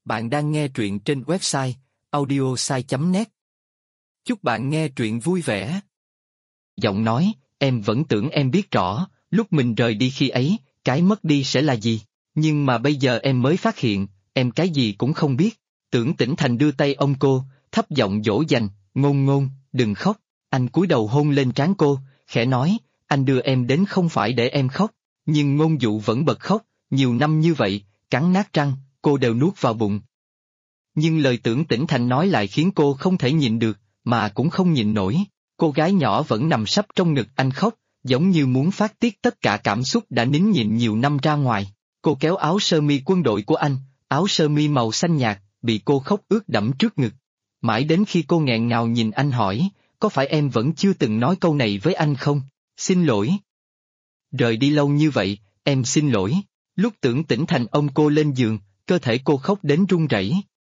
Bạn đang nghe truyện trên website audiosai.net. Chúc bạn nghe truyện vui vẻ. Giọng nói, em vẫn tưởng em biết rõ, lúc mình rời đi khi ấy, cái mất đi sẽ là gì. Nhưng mà bây giờ em mới phát hiện, em cái gì cũng không biết. Tưởng Tĩnh Thành đưa tay ôm cô, thấp giọng dỗ dành, Ngôn Ngôn, đừng khóc. Anh cúi đầu hôn lên trán cô, khẽ nói, anh đưa em đến không phải để em khóc. Nhưng Ngôn Dụ vẫn bật khóc, nhiều năm như vậy, cắn nát răng, cô đều nuốt vào bụng. Nhưng lời Tưởng Tĩnh Thành nói lại khiến cô không thể nhịn được, mà cũng không nhịn nổi. Cô gái nhỏ vẫn nằm sấp trong ngực anh khóc, giống như muốn phát tiết tất cả cảm xúc đã nín nhịn nhiều năm ra ngoài. Cô kéo áo sơ mi quân đội của anh, áo sơ mi màu xanh nhạt, bị cô khóc ướt đẫm trước ngực. Mãi đến khi cô nghẹn ngào nhìn anh hỏi, có phải em vẫn chưa từng nói câu này với anh không? Xin lỗi. Rời đi lâu như vậy, em xin lỗi. Lúc Tưởng Tĩnh Thành ôm cô lên giường, cơ thể cô khóc đến run rẩy.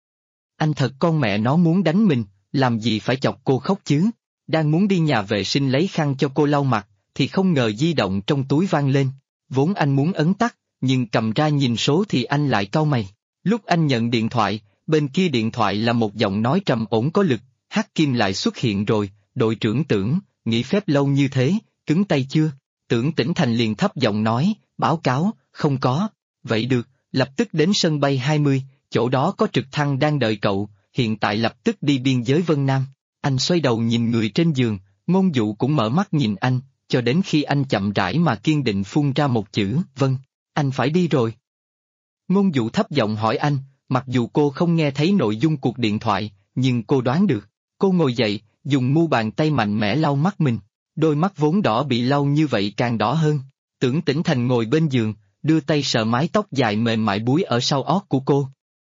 Anh thật con mẹ nó muốn đánh mình, làm gì phải chọc cô khóc chứ? Đang muốn đi nhà vệ sinh lấy khăn cho cô lau mặt, thì không ngờ di động trong túi vang lên. Vốn anh muốn ấn tắt, nhưng cầm ra nhìn số thì anh lại cau mày. Lúc anh nhận điện thoại, bên kia điện thoại là một giọng nói trầm ổn có lực, Hắc Kim lại xuất hiện rồi, đội trưởng Tưởng, nghỉ phép lâu như thế, cứng tay chưa? Tưởng Tĩnh Thành liền thấp giọng nói, báo cáo, không có. Vậy được, lập tức đến sân bay 20, chỗ đó có trực thăng đang đợi cậu, hiện tại lập tức đi biên giới Vân Nam. Anh xoay đầu nhìn người trên giường, Ngôn Dụ cũng mở mắt nhìn anh, cho đến khi anh chậm rãi mà kiên định phun ra một chữ, vâng, anh phải đi rồi. Ngôn Dụ thấp giọng hỏi anh, mặc dù cô không nghe thấy nội dung cuộc điện thoại, nhưng cô đoán được. Cô ngồi dậy, dùng mu bàn tay mạnh mẽ lau mắt mình, đôi mắt vốn đỏ bị lau như vậy càng đỏ hơn. Tưởng Tĩnh Thành ngồi bên giường, đưa tay sờ mái tóc dài mềm mại búi ở sau ót của cô.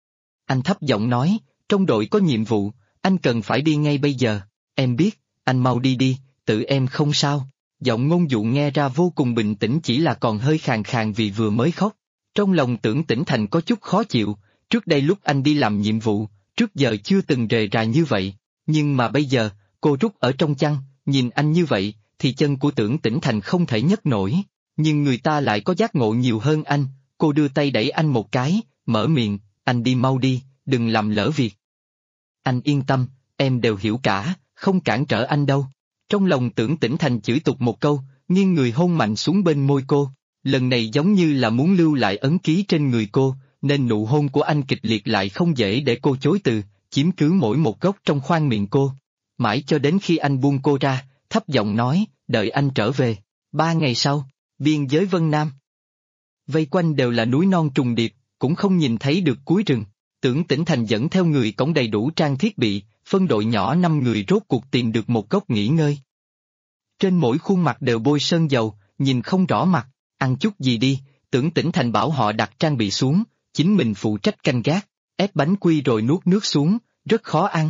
Anh thấp giọng nói, trong đội có nhiệm vụ, anh cần phải đi ngay bây giờ. Em biết, anh mau đi đi, tự em không sao. Giọng Ngôn Dụ nghe ra vô cùng bình tĩnh, chỉ là còn hơi khàn khàn vì vừa mới khóc. Trong lòng Tưởng Tĩnh Thành có chút khó chịu, trước đây lúc anh đi làm nhiệm vụ, trước giờ chưa từng rề rà như vậy. Nhưng mà bây giờ, cô rút ở trong chăn, nhìn anh như vậy, thì chân của Tưởng Tĩnh Thành không thể nhấc nổi. Nhưng người ta lại có giác ngộ nhiều hơn anh, cô đưa tay đẩy anh một cái, mở miệng, anh đi mau đi, đừng làm lỡ việc. Anh yên tâm, em đều hiểu cả, không cản trở anh đâu. Trong lòng Tưởng Tĩnh Thành chửi tục một câu, nghiêng người hôn mạnh xuống bên môi cô. Lần này giống như là muốn lưu lại ấn ký trên người cô, nên nụ hôn của anh kịch liệt lại không dễ để cô chối từ, chiếm cứ mỗi một góc trong khoang miệng cô. Mãi cho đến khi anh buông cô ra, thấp giọng nói, đợi anh trở về. 3 ngày sau, biên giới Vân Nam. Vây quanh đều là núi non trùng điệp, cũng không nhìn thấy được cuối rừng. Tưởng Tĩnh Thành dẫn theo người cõng đầy đủ trang thiết bị, phân đội nhỏ 5 người rốt cuộc tìm được một góc nghỉ ngơi. Trên mỗi khuôn mặt đều bôi sơn dầu, nhìn không rõ mặt, ăn chút gì đi, Tưởng Tĩnh Thành bảo họ đặt trang bị xuống, chính mình phụ trách canh gác, ép bánh quy rồi nuốt nước xuống, rất khó ăn.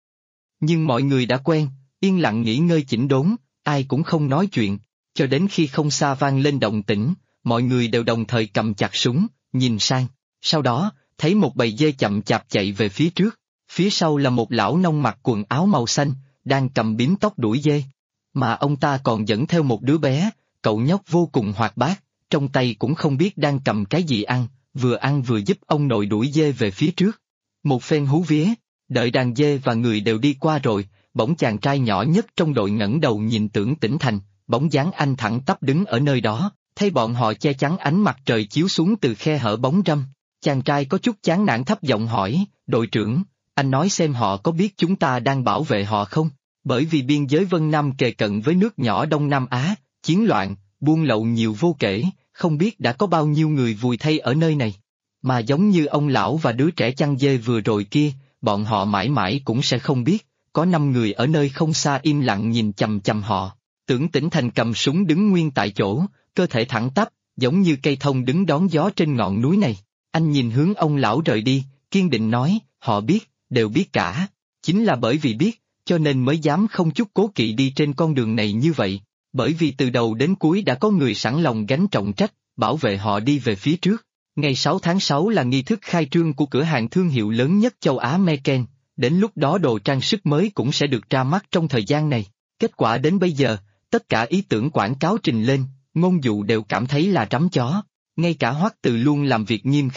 Nhưng mọi người đã quen, yên lặng nghỉ ngơi chỉnh đốn, ai cũng không nói chuyện, cho đến khi không xa vang lên động tĩnh, mọi người đều đồng thời cầm chặt súng, nhìn sang, sau đó, thấy một bầy dê chậm chạp chạy về phía trước, phía sau là một lão nông mặc quần áo màu xanh, đang cầm bím tóc đuổi dê. Mà ông ta còn dẫn theo một đứa bé, cậu nhóc vô cùng hoạt bát, trong tay cũng không biết đang cầm cái gì ăn vừa giúp ông nội đuổi dê về phía trước. Một phen hú vía, đợi đàn dê và người đều đi qua rồi, bỗng chàng trai nhỏ nhất trong đội ngẩng đầu nhìn Tưởng Tĩnh Thành, bóng dáng anh thẳng tắp đứng ở nơi đó, thấy bọn họ che chắn ánh mặt trời chiếu xuống từ khe hở bóng râm. Chàng trai có chút chán nản thấp giọng hỏi, đội trưởng, anh nói xem họ có biết chúng ta đang bảo vệ họ không? Bởi vì biên giới Vân Nam kề cận với nước nhỏ Đông Nam Á, chiến loạn, buôn lậu nhiều vô kể, không biết đã có bao nhiêu người vùi thay ở nơi này. Mà giống như ông lão và đứa trẻ chăn dê vừa rồi kia, bọn họ mãi mãi cũng sẽ không biết, có 5 người ở nơi không xa im lặng nhìn chằm chằm họ. Tưởng Tĩnh Thành cầm súng đứng nguyên tại chỗ, cơ thể thẳng tắp, giống như cây thông đứng đón gió trên ngọn núi này. Anh nhìn hướng ông lão rời đi, kiên định nói, họ biết, đều biết cả. Chính là bởi vì biết, cho nên mới dám không chút cố kỵ đi trên con đường này như vậy. Bởi vì từ đầu đến cuối đã có người sẵn lòng gánh trọng trách, bảo vệ họ đi về phía trước. Ngày 6 tháng 6 là nghi thức khai trương của cửa hàng thương hiệu lớn nhất châu Á Meken, đến lúc đó đồ trang sức mới cũng sẽ được ra mắt trong thời gian này. Kết quả đến bây giờ, tất cả ý tưởng quảng cáo trình lên, Ngôn Dụ đều cảm thấy là trắm chó. Ngay cả Hoắc Từ luôn làm việc nghiêm khắc,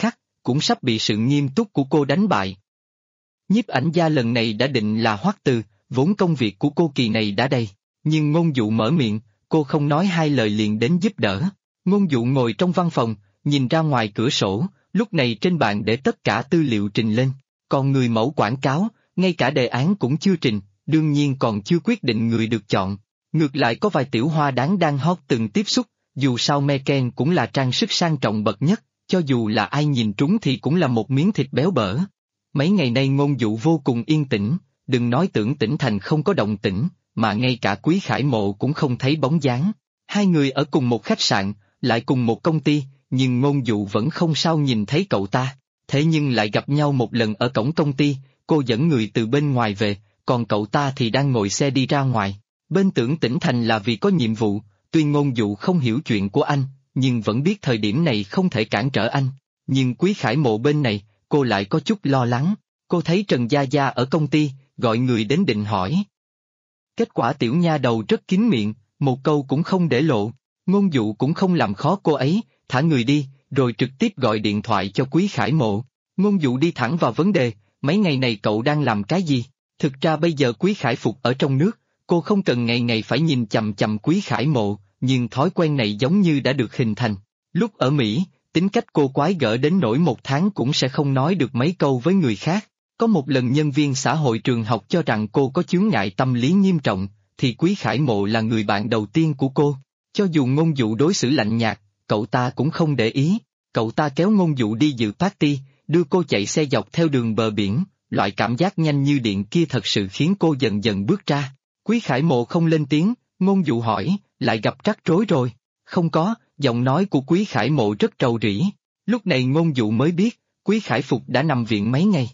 cũng sắp bị sự nghiêm túc của cô đánh bại. Nhiếp ảnh gia lần này đã định là Hoắc Từ, vốn công việc của cô kỳ này đã đầy, nhưng Ngôn Dụ mở miệng, cô không nói hai lời liền đến giúp đỡ. Ngôn Dụ ngồi trong văn phòng, nhìn ra ngoài cửa sổ, lúc này trên bàn để tất cả tư liệu trình lên, còn người mẫu quảng cáo, ngay cả đề án cũng chưa trình, đương nhiên còn chưa quyết định người được chọn. Ngược lại có vài tiểu hoa đáng đang hot từng tiếp xúc, dù sao Meken cũng là trang sức sang trọng bậc nhất, cho dù là ai nhìn trúng thì cũng là một miếng thịt béo bở. Mấy ngày nay Ngôn Dụ vô cùng yên tĩnh, đừng nói Tưởng Tĩnh Thành không có động tĩnh, mà ngay cả Quý Khải Mộ cũng không thấy bóng dáng. Hai người ở cùng một khách sạn, lại cùng một công ty, nhưng Ngôn Dụ vẫn không sao nhìn thấy cậu ta. Thế nhưng lại gặp nhau một lần ở cổng công ty, cô dẫn người từ bên ngoài về, còn cậu ta thì đang ngồi xe đi ra ngoài. Bên Tưởng Tĩnh Thành là vì có nhiệm vụ, tuy Ngôn Dụ không hiểu chuyện của anh, nhưng vẫn biết thời điểm này không thể cản trở anh. Nhưng Quý Khải Mộ bên này, cô lại có chút lo lắng. Cô thấy Trần Gia Gia ở công ty, gọi người đến định hỏi. Kết quả tiểu nha đầu rất kín miệng, một câu cũng không để lộ. Ngôn Dụ cũng không làm khó cô ấy, thả người đi, rồi trực tiếp gọi điện thoại cho Quý Khải Mộ. Ngôn Dụ đi thẳng vào vấn đề, mấy ngày này cậu đang làm cái gì? Thực ra bây giờ Quý Khải Phục ở trong nước, cô không cần ngày ngày phải nhìn chằm chằm Quý Khải Mộ, nhưng thói quen này giống như đã được hình thành. Lúc ở Mỹ, tính cách cô quái gở đến nỗi một tháng cũng sẽ không nói được mấy câu với người khác. Có một lần nhân viên xã hội trường học cho rằng cô có chướng ngại tâm lý nghiêm trọng, thì Quý Khải Mộ là người bạn đầu tiên của cô. Cho dù Ngôn Dụ đối xử lạnh nhạt, cậu ta cũng không để ý. Cậu ta kéo Ngôn Dụ đi dự party, đưa cô chạy xe dọc theo đường bờ biển, loại cảm giác nhanh như điện kia thật sự khiến cô dần dần bước ra. Quý Khải Mộ không lên tiếng, Ngôn Dụ hỏi, lại gặp rắc rối rồi. Không có, giọng nói của Quý Khải Mộ rất rầu rĩ. Lúc này Ngôn Dụ mới biết, Quý Khải Phục đã nằm viện mấy ngày.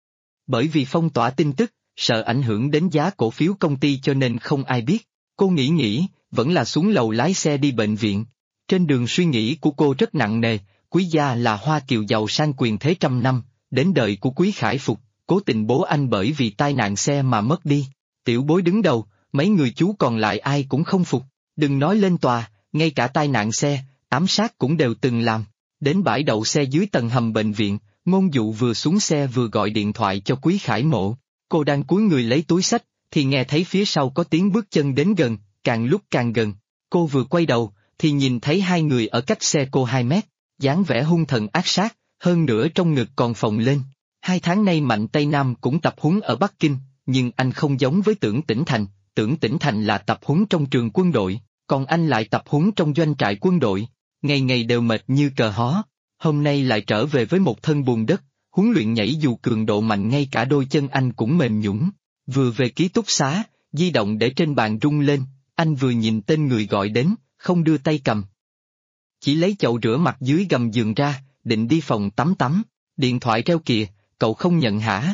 Bởi vì phong tỏa tin tức, sợ ảnh hưởng đến giá cổ phiếu công ty cho nên không ai biết. Cô nghĩ, vẫn là xuống lầu lái xe đi bệnh viện. Trên đường suy nghĩ của cô rất nặng nề, Quý gia là Hoa Kiều giàu sang quyền thế trăm năm, đến đời của Quý Khải Phục, cố tình bố anh bởi vì tai nạn xe mà mất đi. Tiểu Bối đứng đầu, mấy người chú còn lại ai cũng không phục, đừng nói lên tòa, ngay cả tai nạn xe, ám sát cũng đều từng làm. Đến bãi đậu xe dưới tầng hầm bệnh viện, Ngôn Dụ vừa xuống xe vừa gọi điện thoại cho Quý Khải Mộ. Cô đang cúi người lấy túi xách, thì nghe thấy phía sau có tiếng bước chân đến gần, càng lúc càng gần. Cô vừa quay đầu, thì nhìn thấy hai người ở cách xe cô 2 mét, dáng vẻ hung thần ác sát, hơn nữa trong ngực còn phồng lên. 2 tháng nay Mạnh Tây Nam cũng tập huấn ở Bắc Kinh, nhưng anh không giống với Tưởng Tĩnh Thành. Tưởng Tĩnh Thành là tập huấn trong trường quân đội, còn anh lại tập huấn trong doanh trại quân đội, ngày ngày đều mệt như cờ hó. Hôm nay lại trở về với một thân bùn đất, huấn luyện nhảy dù cường độ mạnh ngay cả đôi chân anh cũng mềm nhũn. Vừa về ký túc xá, di động để trên bàn rung lên, anh vừa nhìn tên người gọi đến, không đưa tay cầm. Chỉ lấy chậu rửa mặt dưới gầm giường ra, định đi phòng tắm. Điện thoại reo kìa, cậu không nhận hả?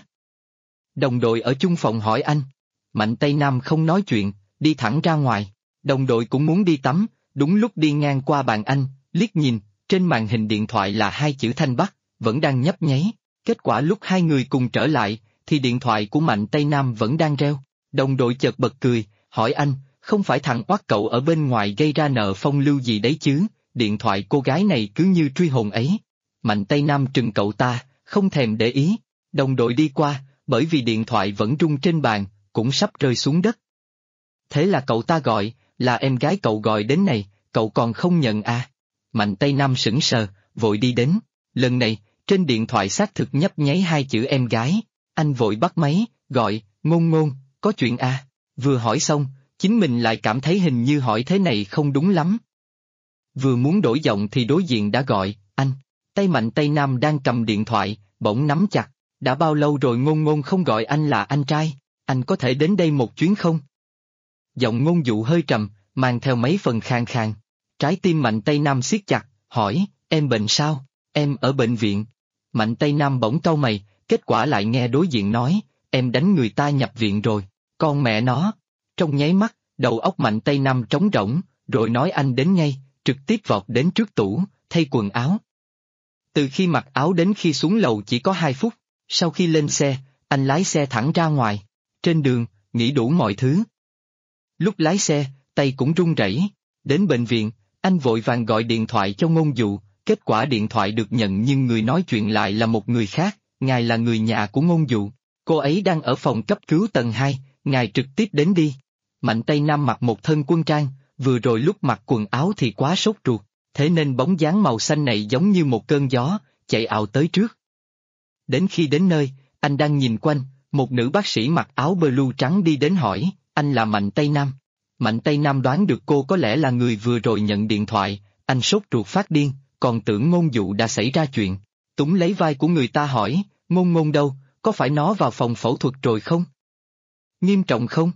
Đồng đội ở chung phòng hỏi anh. Mạnh Tây Nam không nói chuyện, đi thẳng ra ngoài. Đồng đội cũng muốn đi tắm, đúng lúc đi ngang qua bàn anh, liếc nhìn, trên màn hình điện thoại là 2 chữ Thanh Bắc, vẫn đang nhấp nháy. Kết quả lúc hai người cùng trở lại, thì điện thoại của Mạnh Tây Nam vẫn đang reo. Đồng đội chợt bật cười, hỏi anh, không phải thằng oát cậu ở bên ngoài gây ra nợ phong lưu gì đấy chứ, điện thoại cô gái này cứ như truy hồn ấy. Mạnh Tây Nam trừng cậu ta, không thèm để ý. Đồng đội đi qua, bởi vì điện thoại vẫn rung trên bàn, cũng sắp rơi xuống đất. Thế là cậu ta gọi, là em gái cậu gọi đến này, cậu còn không nhận à? Mạnh Tây Nam sững sờ, vội đi đến. Lần này, trên điện thoại xác thực nhấp nháy 2 chữ em gái. Anh vội bắt máy, gọi, Ngôn, có chuyện à? Vừa hỏi xong, chính mình lại cảm thấy hình như hỏi thế này không đúng lắm. Vừa muốn đổi giọng thì đối diện đã gọi, anh. Tay Mạnh Tây Nam đang cầm điện thoại, bỗng nắm chặt. Đã bao lâu rồi Ngôn không gọi anh là anh trai, anh có thể đến đây một chuyến không? Giọng Ngôn Dụ hơi trầm, mang theo mấy phần khàn khàn. Trái tim Mạnh Tây Nam siết chặt, hỏi, em bệnh sao? Em ở bệnh viện. Mạnh Tây Nam bỗng cau mày, kết quả lại nghe đối diện nói, em đánh người ta nhập viện rồi, con mẹ nó. Trong nháy mắt, đầu óc Mạnh Tây Nam trống rỗng, rồi nói anh đến ngay, trực tiếp vọt đến trước tủ, thay quần áo. Từ khi mặc áo đến khi xuống lầu chỉ có 2 phút, sau khi lên xe, anh lái xe thẳng ra ngoài. Trên đường, nghĩ đủ mọi thứ. Lúc lái xe, tay cũng run rẩy. Đến bệnh viện, anh vội vàng gọi điện thoại cho Ngôn Dụ, Kết quả điện thoại được nhận nhưng người nói chuyện lại là một người khác, ngài là người nhà của ngôn dụ. Cô ấy đang ở phòng cấp cứu tầng 2, ngài trực tiếp đến đi. Mạnh Tây Nam mặc một thân quân trang, vừa rồi lúc mặc quần áo thì quá sốt ruột, thế nên bóng dáng màu xanh này giống như một cơn gió, chạy ào tới trước. Đến khi đến nơi, anh đang nhìn quanh, một nữ bác sĩ mặc áo blue trắng đi đến hỏi, anh là Mạnh Tây Nam. Mạnh Tây Nam đoán được cô có lẽ là người vừa rồi nhận điện thoại, anh sốt ruột phát điên, còn tưởng ngôn dụ đã xảy ra chuyện. Túng lấy vai của người ta hỏi, ngôn ngôn đâu, có phải nó vào phòng phẫu thuật rồi không? Nghiêm trọng không?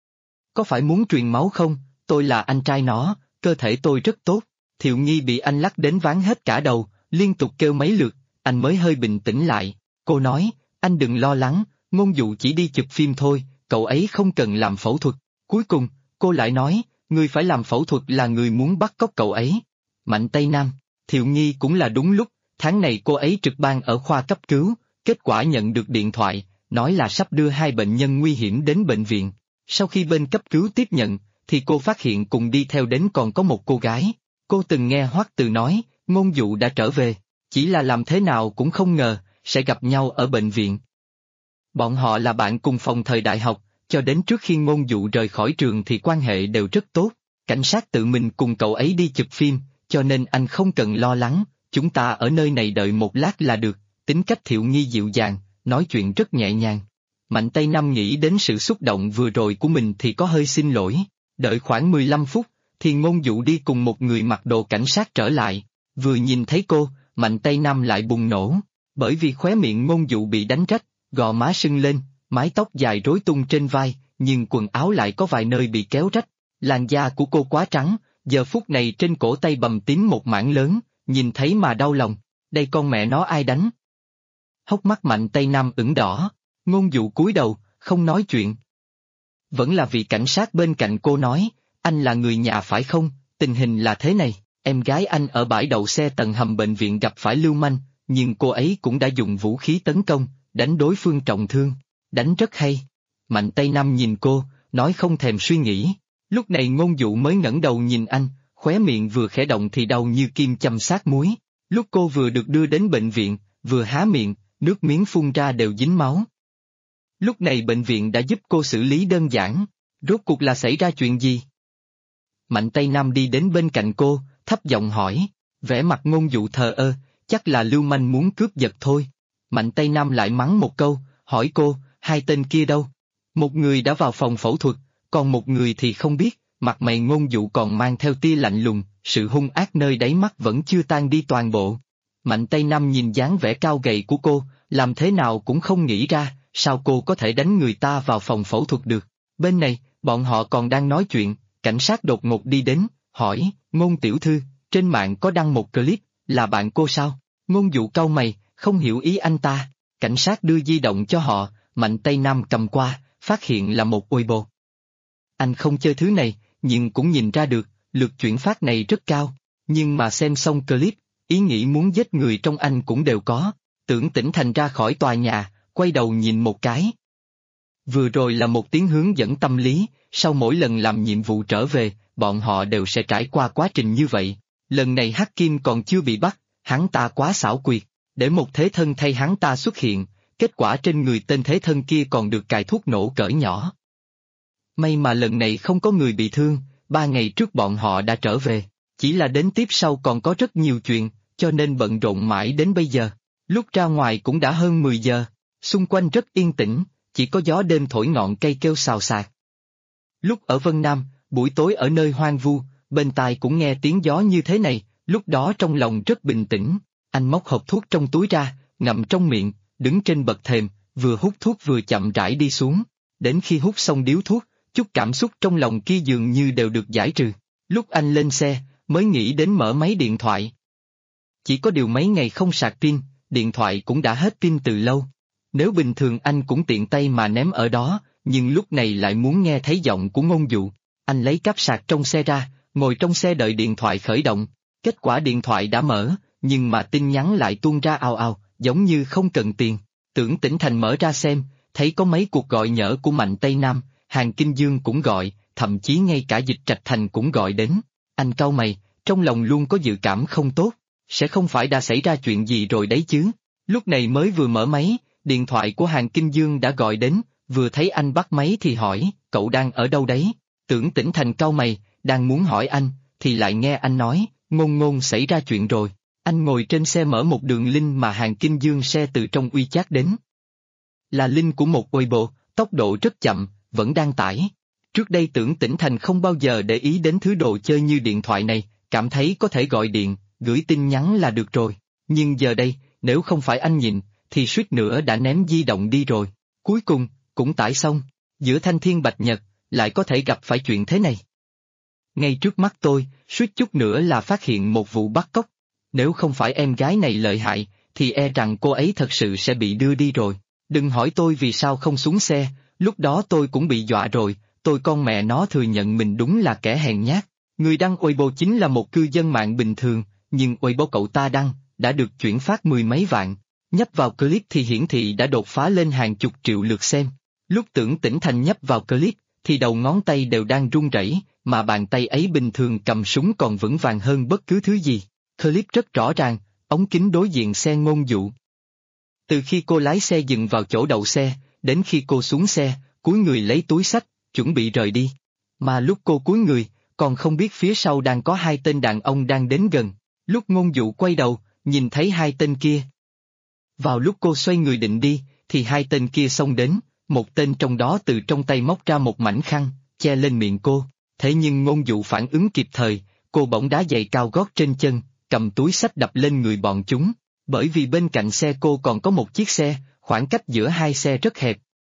Có phải muốn truyền máu không? Tôi là anh trai nó, cơ thể tôi rất tốt. Thiệu Nghi bị anh lắc đến ván hết cả đầu, liên tục kêu mấy lượt, anh mới hơi bình tĩnh lại. Cô nói, anh đừng lo lắng, ngôn dụ chỉ đi chụp phim thôi, cậu ấy không cần làm phẫu thuật. Cuối cùng, cô lại nói, người phải làm phẫu thuật là người muốn bắt cóc cậu ấy. Mạnh Tây Nam, Thiệu Nghi cũng là đúng lúc, tháng này cô ấy trực ban ở khoa cấp cứu, kết quả nhận được điện thoại, nói là sắp đưa 2 bệnh nhân nguy hiểm đến bệnh viện. Sau khi bên cấp cứu tiếp nhận, thì cô phát hiện cùng đi theo đến còn có một cô gái. Cô từng nghe Hoắc Từ nói, ngôn dụ đã trở về, chỉ là làm thế nào cũng không ngờ, sẽ gặp nhau ở bệnh viện. Bọn họ là bạn cùng phòng thời đại học, cho đến trước khi ngôn dụ rời khỏi trường thì quan hệ đều rất tốt. Cảnh sát tự mình cùng cậu ấy đi chụp phim, cho nên anh không cần lo lắng, chúng ta ở nơi này đợi một lát là được. Tính cách Thiệu Nghi dịu dàng, nói chuyện rất nhẹ nhàng. Mạnh Tây Nam nghĩ đến sự xúc động vừa rồi của mình thì có hơi xin lỗi. Đợi khoảng 15 phút, thì ngôn dụ đi cùng một người mặc đồ cảnh sát trở lại. Vừa nhìn thấy cô, Mạnh Tây Nam lại bùng nổ. Bởi vì khóe miệng ngôn dụ bị đánh rách, gò má sưng lên, mái tóc dài rối tung trên vai, nhưng quần áo lại có vài nơi bị kéo rách. Làn da của cô quá trắng, giờ phút này trên cổ tay bầm tím một mảng lớn, nhìn thấy mà đau lòng. Đây con mẹ nó ai đánh? Hốc mắt Mạnh Tây Nam ửng đỏ, ngôn dụ cúi đầu, không nói chuyện. Vẫn là vị cảnh sát bên cạnh cô nói, anh là người nhà phải không, tình hình là thế này, em gái anh ở bãi đậu xe tầng hầm bệnh viện gặp phải lưu manh, nhưng cô ấy cũng đã dùng vũ khí tấn công, đánh đối phương trọng thương, đánh rất hay. Mạnh Tây Nam nhìn cô, nói không thèm suy nghĩ. Lúc này ngôn dụ mới ngẩng đầu nhìn anh, khóe miệng vừa khẽ động thì đau như kim châm sát muối. Lúc cô vừa được đưa đến bệnh viện, vừa há miệng, nước miếng phun ra đều dính máu. Lúc này bệnh viện đã giúp cô xử lý đơn giản, rốt cuộc là xảy ra chuyện gì? Mạnh Tây Nam đi đến bên cạnh cô, thấp giọng hỏi, vẻ mặt ngôn dụ thờ ơ, chắc là lưu manh muốn cướp giật thôi. Mạnh Tây Nam lại mắng một câu, hỏi cô, 2 tên kia đâu? Một người đã vào phòng phẫu thuật, còn một người thì không biết, mặt mày ngôn dụ còn mang theo tia lạnh lùng, sự hung ác nơi đáy mắt vẫn chưa tan đi toàn bộ. Mạnh Tây Nam nhìn dáng vẻ cao gầy của cô, làm thế nào cũng không nghĩ ra, sao cô có thể đánh người ta vào phòng phẫu thuật được. Bên này, bọn họ còn đang nói chuyện, cảnh sát đột ngột đi đến, hỏi, Ngôn tiểu thư, trên mạng có đăng một clip, là bạn cô sao? Ngôn dụ cau mày, không hiểu ý anh ta. Cảnh sát đưa di động cho họ, Mạnh Tây Nam cầm qua, phát hiện là một Weibo. Anh không chơi thứ này, nhưng cũng nhìn ra được, lượt chuyển phát này rất cao. Nhưng mà xem xong clip, ý nghĩ muốn giết người trong anh cũng đều có. Tưởng Tĩnh Thành ra khỏi tòa nhà, quay đầu nhìn một cái. Vừa rồi là một tiếng hướng dẫn tâm lý, sau mỗi lần làm nhiệm vụ trở về, bọn họ đều sẽ trải qua quá trình như vậy. Lần này Hắc Kim còn chưa bị bắt, hắn ta quá xảo quyệt, để một thế thân thay hắn ta xuất hiện, kết quả trên người tên thế thân kia còn được cài thuốc nổ cỡ nhỏ. May mà lần này không có người bị thương, 3 ngày trước bọn họ đã trở về, chỉ là đến tiếp sau còn có rất nhiều chuyện, cho nên bận rộn mãi đến bây giờ. Lúc ra ngoài cũng đã hơn 10 giờ, xung quanh rất yên tĩnh, chỉ có gió đêm thổi ngọn cây kêu xào xạc. Lúc ở Vân Nam, buổi tối ở nơi hoang vu, bên tai cũng nghe tiếng gió như thế này, lúc đó trong lòng rất bình tĩnh, anh móc hộp thuốc trong túi ra, ngậm trong miệng, đứng trên bậc thềm, vừa hút thuốc vừa chậm rãi đi xuống, đến khi hút xong điếu thuốc, chút cảm xúc trong lòng kia dường như đều được giải trừ. Lúc anh lên xe, mới nghĩ đến mở máy điện thoại. Chỉ có điều mấy ngày không sạc pin, điện thoại cũng đã hết pin từ lâu. Nếu bình thường anh cũng tiện tay mà ném ở đó, nhưng lúc này lại muốn nghe thấy giọng của Ngôn Dụ. Anh lấy cáp sạc trong xe ra, ngồi trong xe đợi điện thoại khởi động. Kết quả điện thoại đã mở, nhưng mà tin nhắn lại tuôn ra ào ào, giống như không cần tiền. Tưởng Tĩnh Thành mở ra xem, thấy có mấy cuộc gọi nhỡ của Mạnh Tây Nam, Hàng Kinh Dương cũng gọi, thậm chí ngay cả Dịch Trạch Thành cũng gọi đến. Anh cau mày, trong lòng luôn có dự cảm không tốt. sẽ không phải đã xảy ra chuyện gì rồi đấy chứ. Lúc này mới vừa mở máy, điện thoại của Hàng Kinh Dương đã gọi đến, vừa thấy anh bắt máy thì hỏi, cậu đang ở đâu đấy? Tưởng Tĩnh Thành cau mày, đang muốn hỏi anh, thì lại nghe anh nói, Ngôn Ngôn xảy ra chuyện rồi. Anh ngồi trên xe mở một đường link mà Hàng Kinh Dương share từ trong WeChat đến. Là link của một Weibo, tốc độ rất chậm, vẫn đang tải. Trước đây Tưởng Tĩnh Thành không bao giờ để ý đến thứ đồ chơi như điện thoại này, cảm thấy có thể gọi điện, gửi tin nhắn là được rồi. Nhưng giờ đây, nếu không phải anh nhịn, thì suýt nữa đã ném di động đi rồi. Cuối cùng, cũng tải xong. Giữa thanh thiên bạch nhật, lại có thể gặp phải chuyện thế này. Ngay trước mắt tôi, suýt chút nữa là phát hiện một vụ bắt cóc. Nếu không phải em gái này lợi hại, thì e rằng cô ấy thật sự sẽ bị đưa đi rồi. Đừng hỏi tôi vì sao không xuống xe, lúc đó tôi cũng bị dọa rồi, tôi con mẹ nó thừa nhận mình đúng là kẻ hèn nhát. Người đăng Weibo chính là một cư dân mạng bình thường, nhưng Weibo cậu ta đăng, đã được chuyển phát mười mấy vạn. Nhấp vào clip thì hiển thị đã đột phá lên hàng chục triệu lượt xem. Lúc Tưởng Tĩnh Thành nhấp vào clip, thì đầu ngón tay đều đang run rẩy, mà bàn tay ấy bình thường cầm súng còn vững vàng hơn bất cứ thứ gì. Clip rất rõ ràng, ống kính đối diện xe Ngôn Dụ. Từ khi cô lái xe dừng vào chỗ đậu xe, đến khi cô xuống xe, cúi người lấy túi xách, chuẩn bị rời đi. Mà lúc cô cúi người, còn không biết phía sau đang có hai tên đàn ông đang đến gần. Lúc Ngôn Dụ quay đầu, nhìn thấy hai tên kia. Vào lúc cô xoay người định đi, thì hai tên kia xông đến, một tên trong đó từ trong tay móc ra một mảnh khăn, che lên miệng cô. Thế nhưng Ngôn Dụ phản ứng kịp thời, cô bỗng đá giày cao gót trên chân, cầm túi xách đập lên người bọn chúng. Bởi vì bên cạnh xe cô còn có một chiếc xe, khoảng cách giữa hai xe rất hẹp.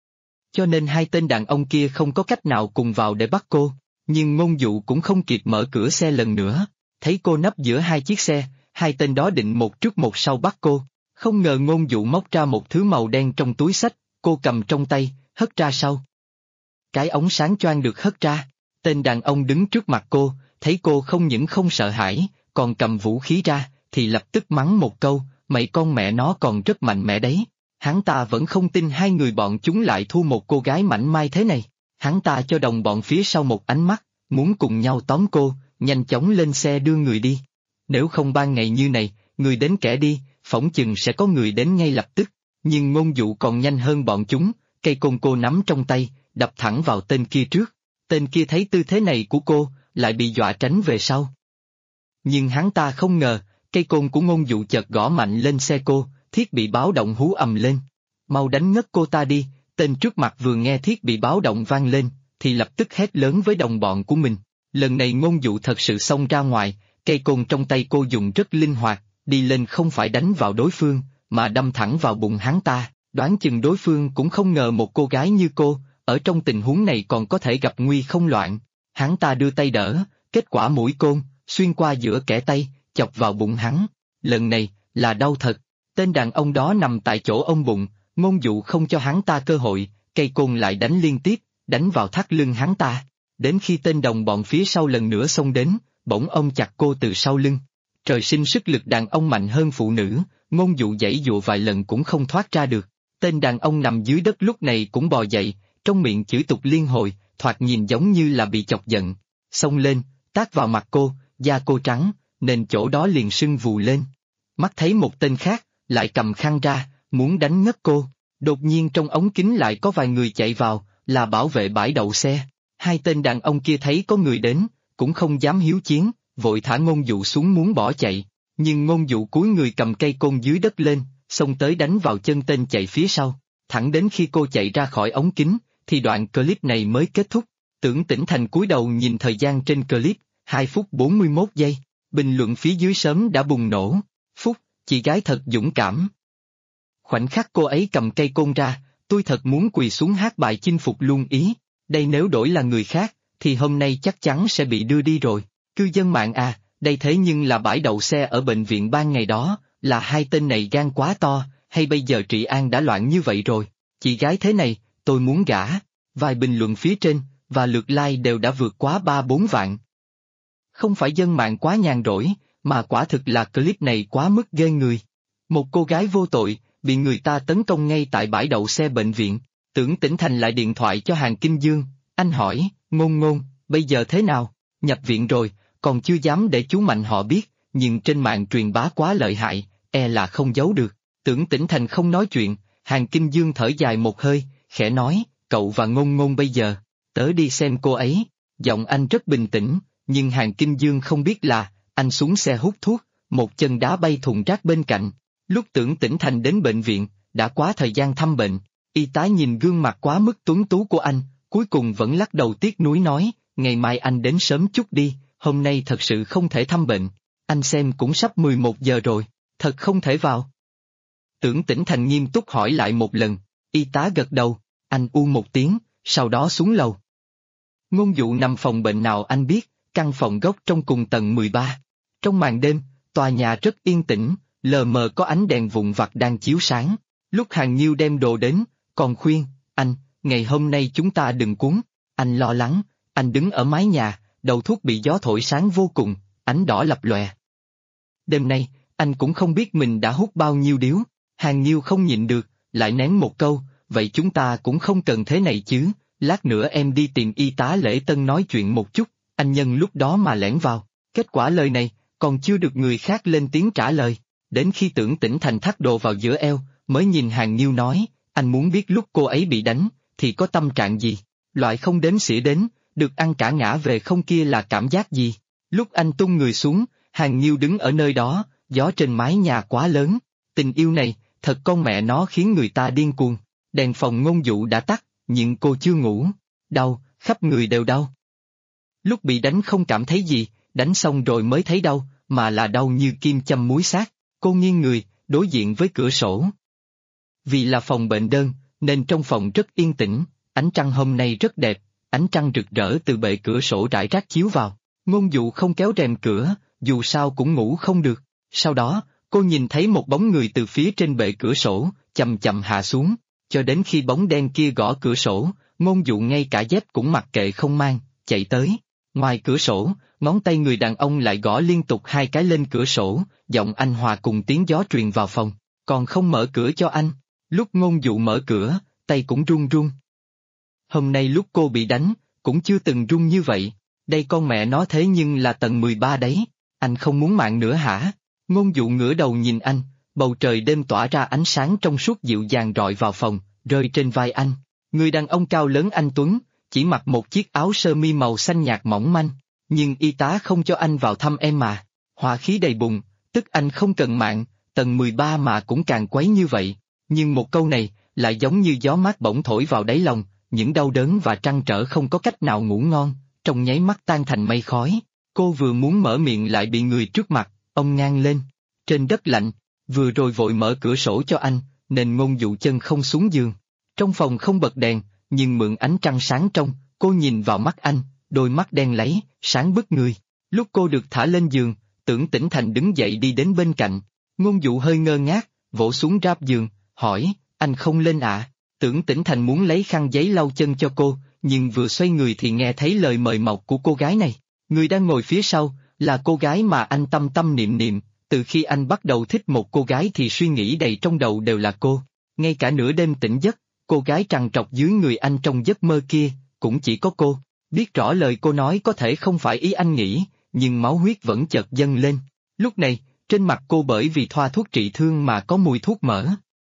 Cho nên hai tên đàn ông kia không có cách nào cùng vào để bắt cô, nhưng Ngôn Dụ cũng không kịp mở cửa xe lần nữa. Thấy cô nấp giữa hai chiếc xe, hai tên đó định một trước một sau bắt cô. Không ngờ Ngôn Dụ móc ra một thứ màu đen trong túi xách, cô cầm trong tay, hất ra sau. Cái ống sáng choang được hất ra, tên đàn ông đứng trước mặt cô, thấy cô không những không sợ hãi, còn cầm vũ khí ra, thì lập tức mắng một câu, mày con mẹ nó còn rất mạnh mẽ đấy. Hắn ta vẫn không tin hai người bọn chúng lại thu một cô gái mảnh mai thế này. Hắn ta cho đồng bọn phía sau một ánh mắt, muốn cùng nhau tóm cô, nhanh chóng lên xe đưa người đi. Nếu không ban ngày như này, người đến kẻ đi, phỏng chừng sẽ có người đến ngay lập tức. Nhưng Ngôn Dụ còn nhanh hơn bọn chúng, cây côn cô nắm trong tay, đập thẳng vào tên kia trước. Tên kia thấy tư thế này của cô, lại bị dọa tránh về sau. Nhưng hắn ta không ngờ, cây côn của Ngôn Dụ chợt gõ mạnh lên xe cô, thiết bị báo động hú ầm lên. Mau đánh ngất cô ta đi, tên trước mặt vừa nghe thiết bị báo động vang lên, thì lập tức hét lớn với đồng bọn của mình. Lần này Ngôn Dụ thật sự xông ra ngoài, cây côn trong tay cô dùng rất linh hoạt, đi lên không phải đánh vào đối phương, mà đâm thẳng vào bụng hắn ta. Đoán chừng đối phương cũng không ngờ một cô gái như cô, ở trong tình huống này còn có thể gặp nguy không loạn. Hắn ta đưa tay đỡ, kết quả mũi côn, xuyên qua giữa kẽ tay, chọc vào bụng hắn. Lần này, là đau thật. Tên đàn ông đó nằm tại chỗ ôm bụng, Ngôn Dụ không cho hắn ta cơ hội, cây côn lại đánh liên tiếp, đánh vào thắt lưng hắn ta. Đến khi tên đồng bọn phía sau lần nữa xông đến, bỗng ôm chặt cô từ sau lưng. Trời sinh sức lực đàn ông mạnh hơn phụ nữ, Ngôn Dụ giãy giụa vài lần cũng không thoát ra được. Tên đàn ông nằm dưới đất lúc này cũng bò dậy, trong miệng chửi tục liên hồi, thoạt nhìn giống như là bị chọc giận. Xông lên, tát vào mặt cô, da cô trắng, nên chỗ đó liền sưng vù lên. Mắt thấy một tên khác, lại cầm khăn ra, muốn đánh ngất cô. Đột nhiên trong ống kính lại có vài người chạy vào, là bảo vệ bãi đậu xe. Hai tên đàn ông kia thấy có người đến, cũng không dám hiếu chiến, vội thả Ngôn Dụ xuống muốn bỏ chạy. Nhưng Ngôn Dụ cúi người cầm cây côn dưới đất lên, xông tới đánh vào chân tên chạy phía sau. Thẳng đến khi cô chạy ra khỏi ống kính, thì đoạn clip này mới kết thúc. Tưởng Tĩnh Thành cúi đầu nhìn thời gian trên clip, 2 phút 41 giây. Bình luận phía dưới sớm đã bùng nổ. Phúc, chị gái thật dũng cảm. Khoảnh khắc cô ấy cầm cây côn ra, tôi thật muốn quỳ xuống hát bài chinh phục luôn ý. Đây nếu đổi là người khác, thì hôm nay chắc chắn sẽ bị đưa đi rồi. Cư dân mạng à, đây thế nhưng là bãi đậu xe ở bệnh viện ban ngày đó, là hai tên này gan quá to, hay bây giờ trị an đã loạn như vậy rồi. Chị gái thế này, tôi muốn gả. Vài bình luận phía trên, và lượt like đều đã vượt quá 3-4 vạn. Không phải dân mạng quá nhàn rỗi, mà quả thực là clip này quá mức ghê người. Một cô gái vô tội, bị người ta tấn công ngay tại bãi đậu xe bệnh viện. Tưởng Tĩnh Thành lại điện thoại cho Hàng Kinh Dương, anh hỏi, Ngôn Ngôn, bây giờ thế nào? Nhập viện rồi, còn chưa dám để chú Mạnh họ biết, nhưng trên mạng truyền bá quá lợi hại, e là không giấu được. Tưởng Tĩnh Thành không nói chuyện, Hàng Kinh Dương thở dài một hơi, khẽ nói, cậu và Ngôn Ngôn bây giờ, tớ đi xem cô ấy. Giọng anh rất bình tĩnh, nhưng Hàng Kinh Dương không biết là, anh xuống xe hút thuốc, một chân đá bay thùng rác bên cạnh. Lúc Tưởng Tĩnh Thành đến bệnh viện, đã quá thời gian thăm bệnh, y tá nhìn gương mặt quá mức tuấn tú của anh, cuối cùng vẫn lắc đầu tiếc nuối nói, ngày mai anh đến sớm chút đi, hôm nay thật sự không thể thăm bệnh. Anh xem cũng sắp 11 giờ rồi, thật không thể vào. Tưởng Tĩnh Thành nghiêm túc hỏi lại một lần, y tá gật đầu, anh một tiếng, sau đó xuống lầu. Ngôn Dụ nằm phòng bệnh nào anh biết, căn phòng góc trong cùng tầng 13. Trong màn đêm, tòa nhà rất yên tĩnh, lờ mờ có ánh đèn vụn vặt đang chiếu sáng. Lúc Hàng Nhiêu đem đồ đến, còn khuyên, anh, ngày hôm nay chúng ta đừng cuốn. Anh lo lắng, anh đứng ở mái nhà, đầu thuốc bị gió thổi sáng vô cùng, ánh đỏ lập lòe. Đêm nay, anh cũng không biết mình đã hút bao nhiêu điếu. Hàng Nhiêu không nhịn được, lại nén một câu, vậy chúng ta cũng không cần thế này chứ, lát nữa em đi tìm y tá Lễ Tân nói chuyện một chút, anh nhân lúc đó mà lẻn vào. Kết quả lời này, còn chưa được người khác lên tiếng trả lời, đến khi Tưởng Tĩnh Thành thắt đồ vào giữa eo, mới nhìn Hàng Nhiêu nói, anh muốn biết lúc cô ấy bị đánh, thì có tâm trạng gì, loại không đếm xỉa đến, được ăn cả ngã về không kia là cảm giác gì. Lúc anh tung người xuống, Hàng Nhiêu đứng ở nơi đó, gió trên mái nhà quá lớn, tình yêu này, thật con mẹ nó khiến người ta điên cuồng. Đèn phòng Ngôn Dụ đã tắt, nhưng cô chưa ngủ, đau, khắp người đều đau. Lúc bị đánh không cảm thấy gì, đánh xong rồi mới thấy đau, mà là đau như kim châm muối xác. Cô nghiêng người, đối diện với cửa sổ. Vì là phòng bệnh đơn, nên trong phòng rất yên tĩnh, ánh trăng hôm nay rất đẹp, ánh trăng rực rỡ từ bệ cửa sổ rải rác chiếu vào. Ngôn Dụ không kéo rèm cửa, dù sao cũng ngủ không được. Sau đó, cô nhìn thấy một bóng người từ phía trên bệ cửa sổ, chậm chậm hạ xuống, cho đến khi bóng đen kia gõ cửa sổ, Ngôn Dụ ngay cả dép cũng mặc kệ không mang, chạy tới. Ngoài cửa sổ, ngón tay người đàn ông lại gõ liên tục 2 cái lên cửa sổ, giọng anh hòa cùng tiếng gió truyền vào phòng, còn không mở cửa cho anh. Lúc Ngôn Dụ mở cửa, tay cũng run run. Hôm nay lúc cô bị đánh, cũng chưa từng run như vậy, đây con mẹ nó thế nhưng là tầng 13 đấy, anh không muốn mạng nữa hả? Ngôn Dụ ngửa đầu nhìn anh, bầu trời đêm tỏa ra ánh sáng trong suốt dịu dàng rọi vào phòng, rơi trên vai anh. Người đàn ông cao lớn anh tuấn, chỉ mặc một chiếc áo sơ mi màu xanh nhạt mỏng manh, nhưng y tá không cho anh vào thăm em mà. Hỏa khí đầy bụng, tức anh không cần mạng, tầng 13 mà cũng càng quấy như vậy. Nhưng một câu này, lại giống như gió mát bỗng thổi vào đáy lòng, những đau đớn và trăn trở không có cách nào ngủ ngon, trong nháy mắt tan thành mây khói. Cô vừa muốn mở miệng lại bị người trước mặt, ông ngang lên. Trên đất lạnh, vừa rồi vội mở cửa sổ cho anh, nên Ngôn Dụ chân không xuống giường. Trong phòng không bật đèn, nhưng mượn ánh trăng sáng trong, cô nhìn vào mắt anh, đôi mắt đen láy, sáng bức người. Lúc cô được thả lên giường, Tưởng Tĩnh Thành đứng dậy đi đến bên cạnh. Ngôn Dụ hơi ngơ ngác, vỗ xuống ráp giường, hỏi, anh không lên ạ? Tưởng Tĩnh Thành muốn lấy khăn giấy lau chân cho cô, nhưng vừa xoay người thì nghe thấy lời mời mọc của cô gái này. Người đang ngồi phía sau, là cô gái mà anh tâm tâm niệm niệm, từ khi anh bắt đầu thích một cô gái thì suy nghĩ đầy trong đầu đều là cô. Ngay cả nửa đêm tỉnh giấc, cô gái trằn trọc dưới người anh trong giấc mơ kia, cũng chỉ có cô. Biết rõ lời cô nói có thể không phải ý anh nghĩ, nhưng máu huyết vẫn chợt dâng lên. Lúc này, trên mặt cô bởi vì thoa thuốc trị thương mà có mùi thuốc mỡ.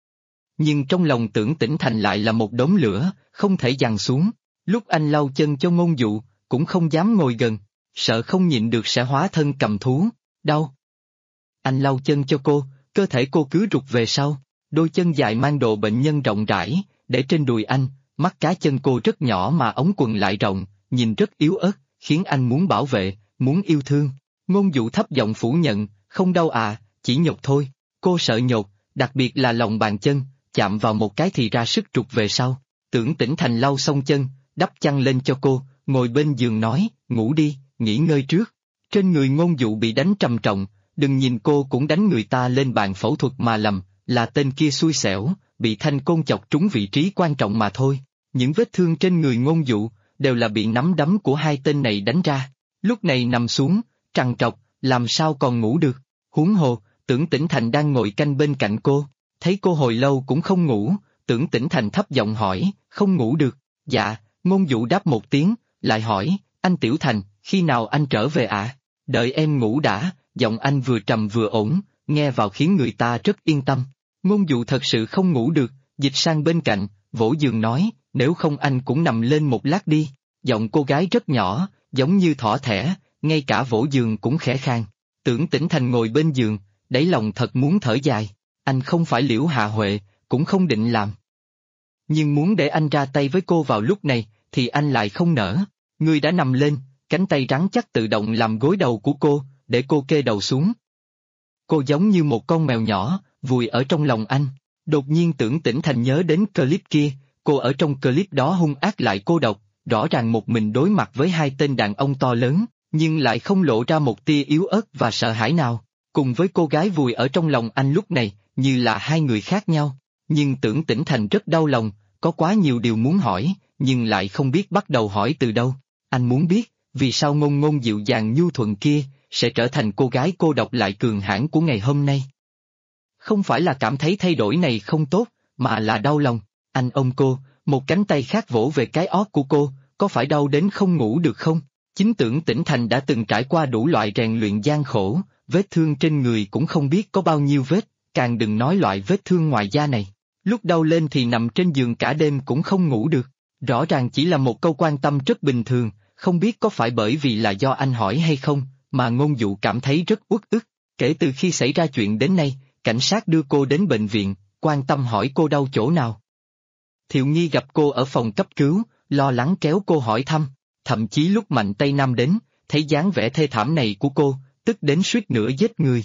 Nhưng trong lòng Tưởng Tĩnh Thành lại là một đống lửa, không thể dằn xuống. Lúc anh lau chân cho Ngôn Dụ, cũng không dám ngồi gần, sợ không nhịn được sẽ hóa thân cầm thú. Đau. Anh lau chân cho cô, cơ thể cô cứ rụt về sau, đôi chân dài mang đồ bệnh nhân rộng rãi, để trên đùi anh, mắt cá chân cô rất nhỏ mà ống quần lại rộng, nhìn rất yếu ớt, khiến anh muốn bảo vệ, muốn yêu thương. Ngôn Dụ thấp giọng phủ nhận, không đau à, chỉ nhột thôi. Cô sợ nhột, đặc biệt là lòng bàn chân, chạm vào một cái thì ra sức trục về sau. Tưởng Tĩnh Thành lau xong chân, đắp chăn lên cho cô, ngồi bên giường nói, ngủ đi, nghỉ ngơi trước. Trên người Ngôn Dụ bị đánh trầm trọng, đừng nhìn cô cũng đánh người ta lên bàn phẫu thuật mà lầm, là tên kia xui xẻo, bị thanh côn chọc trúng vị trí quan trọng mà thôi. Những vết thương trên người Ngôn Dụ, đều là bị nắm đấm của hai tên này đánh ra. Lúc này nằm xuống, trằn trọc, làm sao còn ngủ được. Huống hồ, Tưởng Tĩnh Thành đang ngồi canh bên cạnh cô, thấy cô hồi lâu cũng không ngủ, Tưởng Tĩnh Thành thấp giọng hỏi, không ngủ được. Dạ, Ngôn Dụ đáp một tiếng, lại hỏi, anh Tiểu Thành, khi nào anh trở về ạ? Đợi em ngủ đã, giọng anh vừa trầm vừa ổn, nghe vào khiến người ta rất yên tâm. Ngôn dụ thật sự không ngủ được, dịch sang bên cạnh, vỗ giường nói, nếu không anh cũng nằm lên một lát đi. Giọng cô gái rất nhỏ, giống như thỏ thẻ, ngay cả vỗ giường cũng khẽ khàng. Tưởng Tĩnh Thành ngồi bên giường, đáy lòng thật muốn thở dài. Anh không phải Liễu Hạ Huệ, cũng không định làm. Nhưng muốn để anh ra tay với cô vào lúc này, thì anh lại không nỡ. Người đã nằm lên, cánh tay rắn chắc tự động làm gối đầu của cô, để cô kê đầu xuống. Cô giống như một con mèo nhỏ, vùi ở trong lòng anh. Đột nhiên Tưởng Tĩnh Thành nhớ đến clip kia, cô ở trong clip đó hung ác lại cô độc, rõ ràng một mình đối mặt với hai tên đàn ông to lớn, nhưng lại không lộ ra một tia yếu ớt và sợ hãi nào. Cùng với cô gái vùi ở trong lòng anh lúc này, như là hai người khác nhau. Nhưng Tưởng Tĩnh Thành rất đau lòng, có quá nhiều điều muốn hỏi, nhưng lại không biết bắt đầu hỏi từ đâu. Anh muốn biết, vì sao Ngôn Ngôn dịu dàng nhu thuận kia, sẽ trở thành cô gái cô độc lại cường hãn của ngày hôm nay. Không phải là cảm thấy thay đổi này không tốt, mà là đau lòng. Anh ôm cô, một cánh tay khác vỗ về cái ót của cô, có phải đau đến không ngủ được không? Chính Tưởng Tĩnh Thành đã từng trải qua đủ loại rèn luyện gian khổ, vết thương trên người cũng không biết có bao nhiêu vết, càng đừng nói loại vết thương ngoài da này. Lúc đau lên thì nằm trên giường cả đêm cũng không ngủ được. Rõ ràng chỉ là một câu quan tâm rất bình thường, không biết có phải bởi vì là do anh hỏi hay không, mà Ngôn Dụ cảm thấy rất uất ức. Kể từ khi xảy ra chuyện đến nay, cảnh sát đưa cô đến bệnh viện, quan tâm hỏi cô đau chỗ nào. Thiệu Nghi gặp cô ở phòng cấp cứu, lo lắng kéo cô hỏi thăm, thậm chí lúc Mạnh Tây Nam đến, thấy dáng vẻ thê thảm này của cô, tức đến suýt nữa giết người.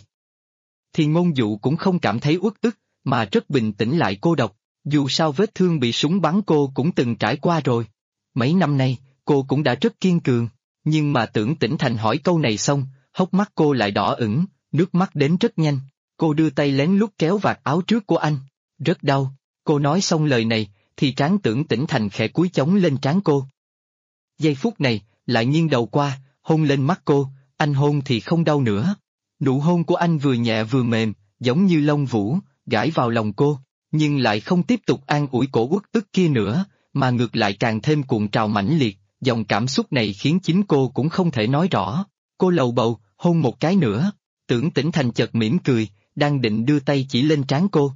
Thì Ngôn Dụ cũng không cảm thấy uất ức, mà rất bình tĩnh lại cô độc, dù sao vết thương bị súng bắn cô cũng từng trải qua rồi. Mấy năm nay, cô cũng đã rất kiên cường, nhưng mà Tưởng Tĩnh Thành hỏi câu này xong, hốc mắt cô lại đỏ ửng, nước mắt đến rất nhanh. Cô đưa tay lén lút kéo vạt áo trước của anh. Rất đau. Cô nói xong lời này, thì trán Tưởng Tĩnh Thành khẽ cúi chống lên trán cô. Giây phút này, lại nghiêng đầu qua, hôn lên mắt cô, anh hôn thì không đau nữa. Nụ hôn của anh vừa nhẹ vừa mềm, giống như lông vũ, gãi vào lòng cô, nhưng lại không tiếp tục an ủi cổ uất ức kia nữa, mà ngược lại càng thêm cuộn trào mãnh liệt, dòng cảm xúc này khiến chính cô cũng không thể nói rõ. Cô lầu bầu, hôn một cái nữa. Tưởng Tĩnh Thành chợt mỉm cười, đang định đưa tay chỉ lên trán cô.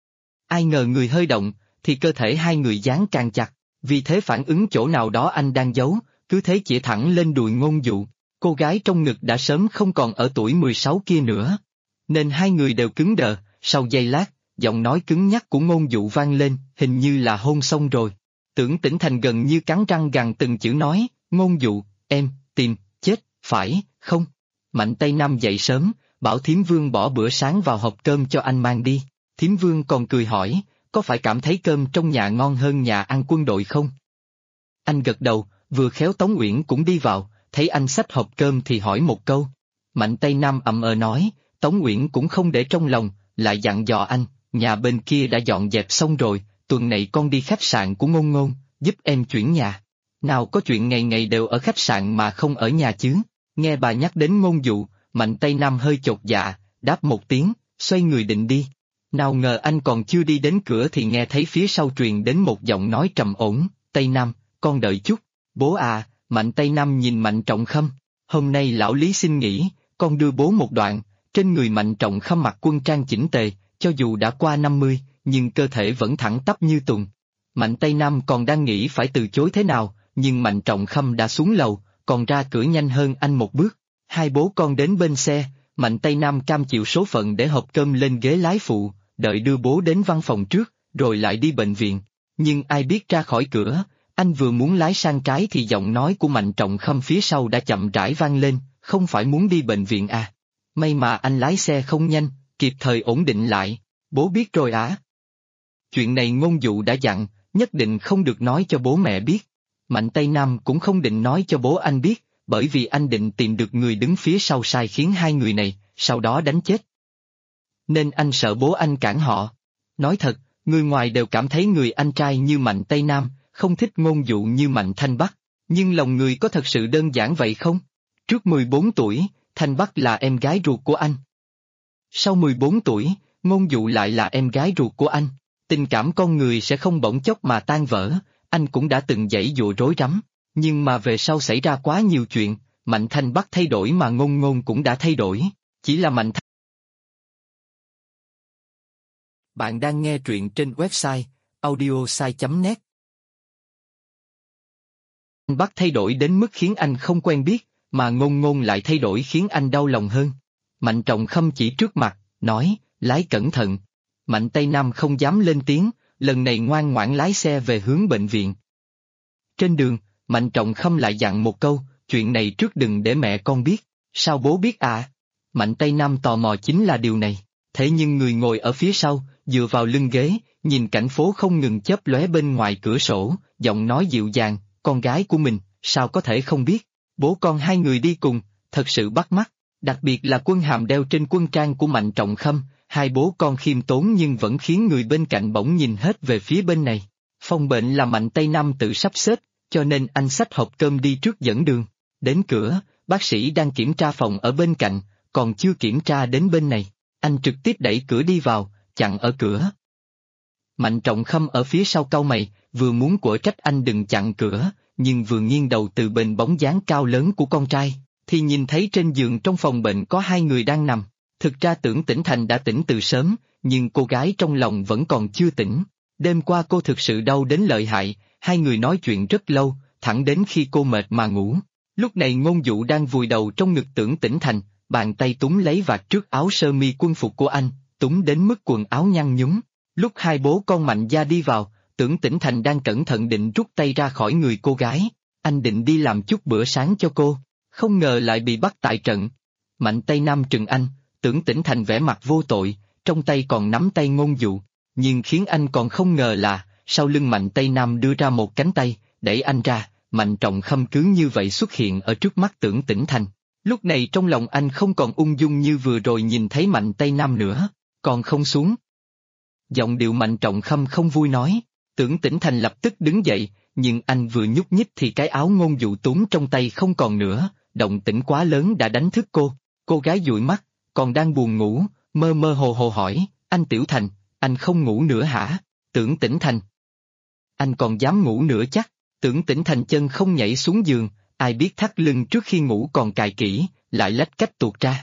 Ai ngờ người hơi động, thì cơ thể hai người dán càng chặt, vì thế phản ứng chỗ nào đó anh đang giấu, cứ thế chĩa thẳng lên đùi Ngôn Dụ. Cô gái trong ngực đã sớm không còn ở tuổi 16 kia nữa, nên hai người đều cứng đờ. Sau giây lát, giọng nói cứng nhắc của Ngôn Dụ vang lên, hình như là hôn xong rồi. Tưởng Tĩnh Thành gần như cắn răng gằn từng chữ nói, Ngôn Dụ, em, tìm, chết, phải, không? Mạnh Tây Nam dậy sớm, bảo Thiếm Vương bỏ bữa sáng vào hộp cơm cho anh mang đi. Thiếm Vương còn cười hỏi, có phải cảm thấy cơm trong nhà ngon hơn nhà ăn quân đội không? Anh gật đầu, vừa khéo Tống Uyển cũng đi vào, thấy anh xách hộp cơm thì hỏi một câu. Mạnh Tây Nam ậm ờ nói, Tống Uyển cũng không để trong lòng, lại dặn dò anh, nhà bên kia đã dọn dẹp xong rồi, tuần này con đi khách sạn của Ngôn Ngôn, giúp em chuyển nhà. Nào có chuyện ngày ngày đều ở khách sạn mà không ở nhà chứ? Nghe bà nhắc đến Ngôn Dụ, Mạnh Tây Nam hơi chột dạ, đáp một tiếng, xoay người định đi. Nào ngờ anh còn chưa đi đến cửa thì nghe thấy phía sau truyền đến một giọng nói trầm ổn, Tây Nam, con đợi chút. Bố à, Mạnh Tây Nam nhìn Mạnh Trọng Khâm, hôm nay lão Lý xin nghỉ, con đưa bố một đoạn. Trên người Mạnh Trọng Khâm mặc quân trang chỉnh tề, cho dù đã qua 50, nhưng cơ thể vẫn thẳng tắp như tuần. Mạnh Tây Nam còn đang nghĩ phải từ chối thế nào, nhưng Mạnh Trọng Khâm đã xuống lầu, còn ra cửa nhanh hơn anh một bước. Hai bố con đến bên xe, Mạnh Tây Nam cam chịu số phận để hộp cơm lên ghế lái phụ, đợi đưa bố đến văn phòng trước, rồi lại đi bệnh viện. Nhưng ai biết ra khỏi cửa, anh vừa muốn lái sang trái thì giọng nói của Mạnh Trọng Khâm phía sau đã chậm rãi vang lên, không phải muốn đi bệnh viện à? May mà anh lái xe không nhanh, kịp thời ổn định lại. Bố biết rồi à? Chuyện này Ngôn Dụ đã dặn, nhất định không được nói cho bố mẹ biết. Mạnh Tây Nam cũng không định nói cho bố anh biết, bởi vì anh định tìm được người đứng phía sau sai khiến hai người này, sau đó đánh chết. Nên anh sợ bố anh cản họ. Nói thật, người ngoài đều cảm thấy người anh trai như Mạnh Tây Nam, không thích Ngôn Dụ như Mạnh Thanh Bắc. Nhưng lòng người có thật sự đơn giản vậy không? Trước 14 tuổi, Thanh Bắc là em gái ruột của anh. Sau 14 tuổi, Ngôn Dụ lại là em gái ruột của anh. Tình cảm con người sẽ không bỗng chốc mà tan vỡ, anh cũng đã từng giãy giụa rối rắm. Nhưng mà về sau xảy ra quá nhiều chuyện, Mạnh Thanh Bắc thay đổi mà Ngôn Ngôn cũng đã thay đổi. Chỉ là Mạnh Bạn đang nghe truyện trên website audiosai.net. Bắc thay đổi đến mức khiến anh không quen biết, mà Ngôn Ngôn lại thay đổi khiến anh đau lòng hơn. Mạnh Trọng Khâm chỉ trước mặt, nói, lái cẩn thận. Mạnh Tây Nam không dám lên tiếng, lần này ngoan ngoãn lái xe về hướng bệnh viện. Trên đường, Mạnh Trọng Khâm lại dặn một câu, chuyện này trước đừng để mẹ con biết. Sao bố biết à? Mạnh Tây Nam tò mò chính là điều này. Thế nhưng người ngồi ở phía sau, dựa vào lưng ghế, nhìn cảnh phố không ngừng chớp lóe bên ngoài cửa sổ, giọng nói dịu dàng, con gái của mình, sao có thể không biết? Bố con hai người đi cùng, thật sự bắt mắt, đặc biệt là quân hàm đeo trên quân trang của Mạnh Trọng Khâm, hai bố con khiêm tốn nhưng vẫn khiến người bên cạnh bỗng nhìn hết về phía bên này. Phòng bệnh là Mạnh Tây Nam tự sắp xếp, cho nên anh xách hộp cơm đi trước dẫn đường. Đến cửa, bác sĩ đang kiểm tra phòng ở bên cạnh, còn chưa kiểm tra đến bên này. Anh trực tiếp đẩy cửa đi vào, chặn ở cửa. Mạnh Trọng Khâm ở phía sau cau mày, vừa muốn quở trách anh đừng chặn cửa, nhưng vừa nghiêng đầu từ bên bóng dáng cao lớn của con trai, thì nhìn thấy trên giường trong phòng bệnh có hai người đang nằm. Thực ra Tưởng Tĩnh Thành đã tỉnh từ sớm, nhưng cô gái trong lòng vẫn còn chưa tỉnh. Đêm qua cô thực sự đau đến lợi hại, hai người nói chuyện rất lâu, thẳng đến khi cô mệt mà ngủ. Lúc này Ngôn Dụ đang vùi đầu trong ngực Tưởng Tĩnh Thành, bàn tay túm lấy vạt trước áo sơ mi quân phục của anh, túm đến mức quần áo nhăn nhúm. Lúc hai bố con Mạnh gia đi vào, Tưởng Tĩnh Thành đang cẩn thận định rút tay ra khỏi người cô gái. Anh định đi làm chút bữa sáng cho cô, không ngờ lại bị bắt tại trận. Mạnh Tây Nam trừng anh, Tưởng Tĩnh Thành vẻ mặt vô tội, trong tay còn nắm tay Ngôn Dụ. Nhưng khiến anh còn không ngờ là, sau lưng Mạnh Tây Nam đưa ra một cánh tay, đẩy anh ra, Mạnh Trọng Khâm cứ như vậy xuất hiện ở trước mắt Tưởng Tĩnh Thành. Lúc này trong lòng anh không còn ung dung như vừa rồi nhìn thấy Mạnh Tây Nam nữa, còn không xuống. Giọng điệu Mạnh Trọng Khâm không vui nói, Tưởng Tĩnh Thành lập tức đứng dậy, nhưng anh vừa nhúc nhích thì cái áo Ngôn Dụ túm trong tay không còn nữa, động tĩnh quá lớn đã đánh thức cô. Cô gái dụi mắt, còn đang buồn ngủ, mơ mơ hồ hồ hỏi, anh Tiểu Thành, anh không ngủ nữa hả? Tưởng Tĩnh Thành. Anh còn dám ngủ nữa chắc? Tưởng Tĩnh Thành chân không nhảy xuống giường, ai biết thắt lưng trước khi ngủ còn cài kỹ, lại lách cách tuột ra.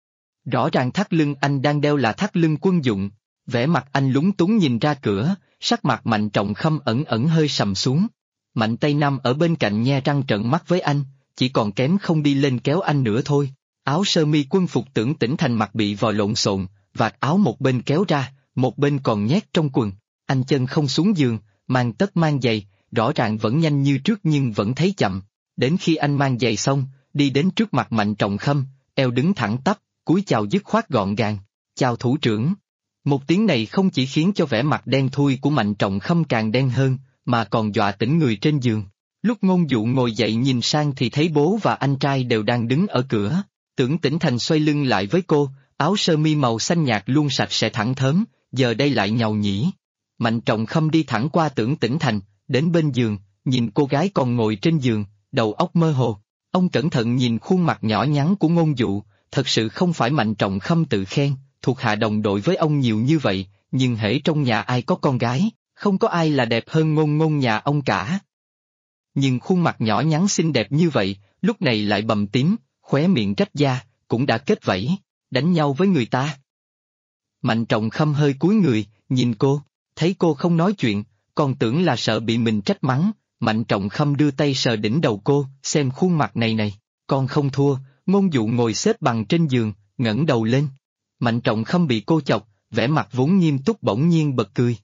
Rõ ràng thắt lưng anh đang đeo là thắt lưng quân dụng, vẻ mặt anh lúng túng nhìn ra cửa, sắc mặt Mạnh Trọng Khâm ẩn ẩn hơi sầm xuống. Mạnh Tây Nam ở bên cạnh nhe răng trợn mắt với anh, chỉ còn kém không đi lên kéo anh nữa thôi. Áo sơ mi quân phục Tưởng Tĩnh Thành mặc bị vò lộn xộn, vạt áo một bên kéo ra, một bên còn nhét trong quần. Anh chân không xuống giường, mang tất mang giày, rõ ràng vẫn nhanh như trước nhưng vẫn thấy chậm. Đến khi anh mang giày xong, đi đến trước mặt Mạnh Trọng Khâm, eo đứng thẳng tắp, cúi chào dứt khoát gọn gàng. Chào thủ trưởng. Một tiếng này không chỉ khiến cho vẻ mặt đen thui của Mạnh Trọng Khâm càng đen hơn, mà còn dọa tỉnh người trên giường. Lúc Ngôn Dụ ngồi dậy nhìn sang thì thấy bố và anh trai đều đang đứng ở cửa. Tưởng Tĩnh Thành xoay lưng lại với cô, áo sơ mi màu xanh nhạt luôn sạch sẽ thẳng thớm, giờ đây lại nhàu nhĩ. Mạnh Trọng Khâm đi thẳng qua Tưởng Tĩnh Thành, đến bên giường, nhìn cô gái còn ngồi trên giường, đầu óc mơ hồ. Ông cẩn thận nhìn khuôn mặt nhỏ nhắn của Ngôn Dụ, thật sự không phải Mạnh Trọng Khâm tự khen, thuộc hạ đồng đội với ông nhiều như vậy, nhưng hễ trong nhà ai có con gái, không có ai là đẹp hơn Ngôn Ngôn nhà ông cả. Nhưng khuôn mặt nhỏ nhắn xinh đẹp như vậy, lúc này lại bầm tím, khóe miệng rách da, cũng đã kết vảy, đánh nhau với người ta. Mạnh Trọng Khâm hơi cúi người, nhìn cô, thấy cô không nói chuyện, còn tưởng là sợ bị mình trách mắng. Mạnh Trọng Khâm đưa tay sờ đỉnh đầu cô, xem khuôn mặt này, con không thua. Ngôn Dụ ngồi xếp bằng trên giường, ngẩng đầu lên. Mạnh Trọng Khâm bị cô chọc, vẻ mặt vốn nghiêm túc bỗng nhiên bật cười.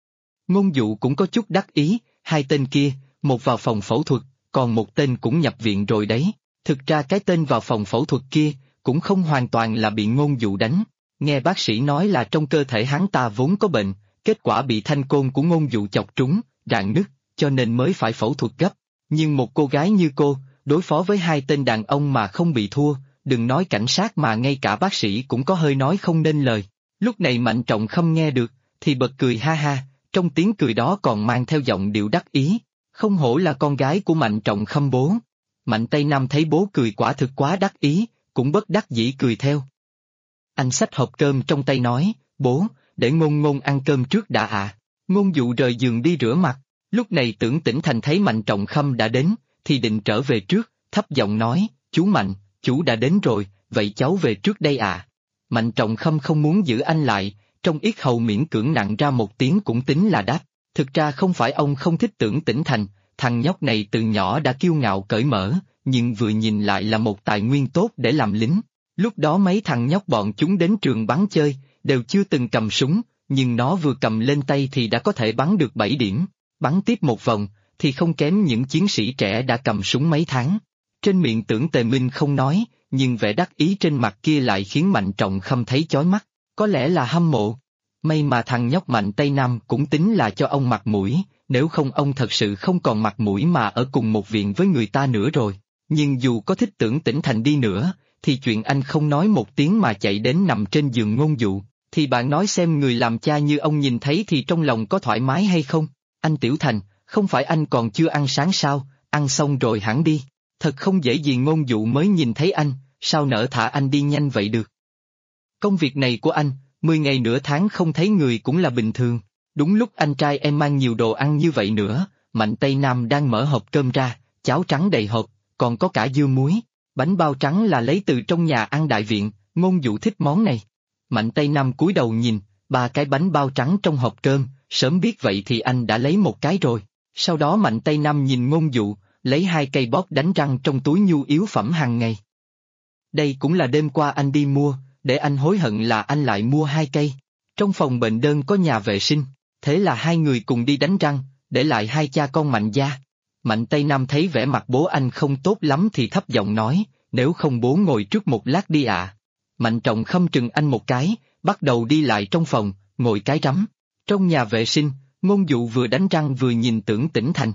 Ngôn Dụ cũng có chút đắc ý, hai tên kia, một vào phòng phẫu thuật, còn một tên cũng nhập viện rồi đấy. Thực ra cái tên vào phòng phẫu thuật kia, cũng không hoàn toàn là bị Ngôn Dụ đánh. Nghe bác sĩ nói là trong cơ thể hắn ta vốn có bệnh, kết quả bị thanh côn của Ngôn Dụ chọc trúng, rạn nứt, cho nên mới phải phẫu thuật gấp. Nhưng một cô gái như cô, đối phó với hai tên đàn ông mà không bị thua, đừng nói cảnh sát mà ngay cả bác sĩ cũng có hơi nói không nên lời. Lúc này Mạnh Trọng Khâm nghe được, thì bật cười ha ha, trong tiếng cười đó còn mang theo giọng điệu đắc ý. Không hổ là con gái của Mạnh Trọng Khâm bố. Mạnh Tây Nam thấy bố cười quả thực quá đắc ý, cũng bất đắc dĩ cười theo. Anh xách hộp cơm trong tay nói, bố, để Ngôn Ngôn ăn cơm trước đã ạ. Ngôn Dụ rời giường đi rửa mặt. Lúc này Tưởng Tĩnh Thành thấy Mạnh Trọng Khâm đã đến, thì định trở về trước, thấp giọng nói, chú Mạnh, Chú đã đến rồi, vậy cháu về trước đây à? Mạnh Trọng Khâm không muốn giữ anh lại, trong yết hầu miễn cưỡng nặng ra một tiếng cũng tính là đáp. Thực ra không phải ông không thích Tưởng Tĩnh Thành, thằng nhóc này từ nhỏ đã kiêu ngạo cởi mở, nhưng vừa nhìn lại là một tài nguyên tốt để làm lính. Lúc đó mấy thằng nhóc bọn chúng đến trường bắn chơi, đều chưa từng cầm súng, nhưng nó vừa cầm lên tay thì đã có thể bắn được 7 điểm, bắn tiếp một vòng, thì không kém những chiến sĩ trẻ đã cầm súng mấy tháng. Trên miệng Tưởng Tề Minh không nói, nhưng vẻ đắc ý trên mặt kia lại khiến Mạnh Trọng Khâm thấy chói mắt, có lẽ là hâm mộ. May mà thằng nhóc Mạnh Tây Nam cũng tính là cho ông mặt mũi, nếu không ông thật sự không còn mặt mũi mà ở cùng một viện với người ta nữa rồi. Nhưng dù có thích Tưởng Tĩnh Thành đi nữa, thì chuyện anh không nói một tiếng mà chạy đến nằm trên giường Ngôn Dụ, thì bạn nói xem người làm cha như ông nhìn thấy thì trong lòng có thoải mái hay không? Anh Tiểu Thành, không phải anh còn chưa ăn sáng sao, ăn xong rồi hẳn đi. Thật không dễ gì Ngôn Dụ mới nhìn thấy anh, sao nỡ thả anh đi nhanh vậy được? Công việc này của anh, 10 ngày nửa tháng không thấy người cũng là bình thường. Đúng lúc anh trai em mang nhiều đồ ăn như vậy nữa, Mạnh Tây Nam đang mở hộp cơm ra, cháo trắng đầy hộp, còn có cả dưa muối. Bánh bao trắng là lấy từ trong nhà ăn đại viện, Ngôn Dụ thích món này. Mạnh Tây Nam cúi đầu nhìn, 3 cái bánh bao trắng trong hộp cơm, sớm biết vậy thì anh đã lấy một cái rồi. Sau đó Mạnh Tây Nam nhìn Ngôn Dụ, lấy 2 cây bóp đánh răng trong túi nhu yếu phẩm hàng ngày. Đây cũng là đêm qua anh đi mua, để anh hối hận là anh lại mua 2 cây. Trong phòng bệnh đơn có nhà vệ sinh, thế là hai người cùng đi đánh răng, để lại hai cha con Mạnh gia. Mạnh Tây Nam thấy vẻ mặt bố anh không tốt lắm thì thấp giọng nói, nếu không bố ngồi trước một lát đi ạ. Mạnh Trọng Khâm trừng anh một cái, bắt đầu đi lại trong phòng, ngồi cái rắm. Trong nhà vệ sinh, Ngôn Dụ vừa đánh răng vừa nhìn Tưởng Tĩnh Thành.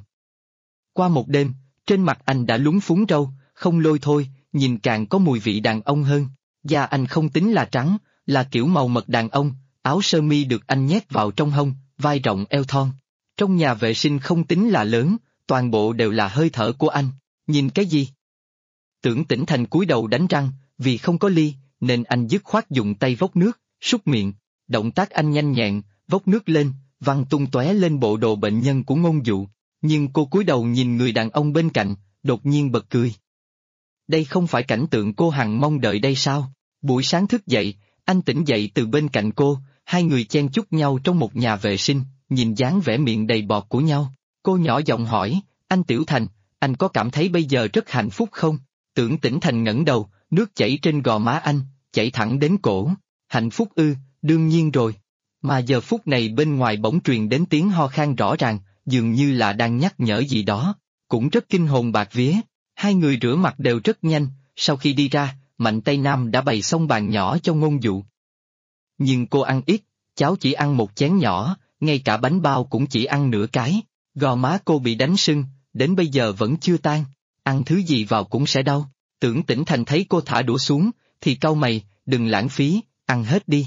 Qua một đêm, trên mặt anh đã lúng phúng râu, không lôi thôi, nhìn càng có mùi vị đàn ông hơn. Da anh không tính là trắng, là kiểu màu mật đàn ông, áo sơ mi được anh nhét vào trong hông, vai rộng eo thon. Trong nhà vệ sinh không tính là lớn, toàn bộ đều là hơi thở của anh. Nhìn cái gì? Tưởng Tĩnh Thành cúi đầu đánh răng, vì không có ly, nên anh dứt khoát dùng tay vốc nước, súc miệng. Động tác anh nhanh nhẹn, vốc nước lên, văng tung tóe lên bộ đồ bệnh nhân của Ngôn Dụ. Nhưng cô cúi đầu nhìn người đàn ông bên cạnh, đột nhiên bật cười. Đây không phải cảnh tượng cô hằng mong đợi đây sao? Buổi sáng thức dậy, anh tỉnh dậy từ bên cạnh cô, hai người chen chúc nhau trong một nhà vệ sinh, nhìn dáng vẻ miệng đầy bọt của nhau. Cô nhỏ giọng hỏi, anh Tiểu Thành, anh có cảm thấy bây giờ rất hạnh phúc không? Tưởng Tĩnh Thành ngẩng đầu, nước chảy trên gò má anh, chảy thẳng đến cổ. Hạnh phúc ư, đương nhiên rồi. Mà giờ phút này bên ngoài bỗng truyền đến tiếng ho khan rõ ràng, dường như là đang nhắc nhở gì đó, cũng rất kinh hồn bạc vía. Hai người rửa mặt đều rất nhanh, sau khi đi ra, Mạnh Tây Nam đã bày xong bàn nhỏ cho Ngôn Dụ. Nhưng cô ăn ít, cháu chỉ ăn một chén nhỏ, ngay cả bánh bao cũng chỉ ăn nửa cái, gò má cô bị đánh sưng, đến bây giờ vẫn chưa tan, ăn thứ gì vào cũng sẽ đau. Tưởng Tĩnh Thành thấy cô thả đũa xuống, thì cau mày, đừng lãng phí, ăn hết đi.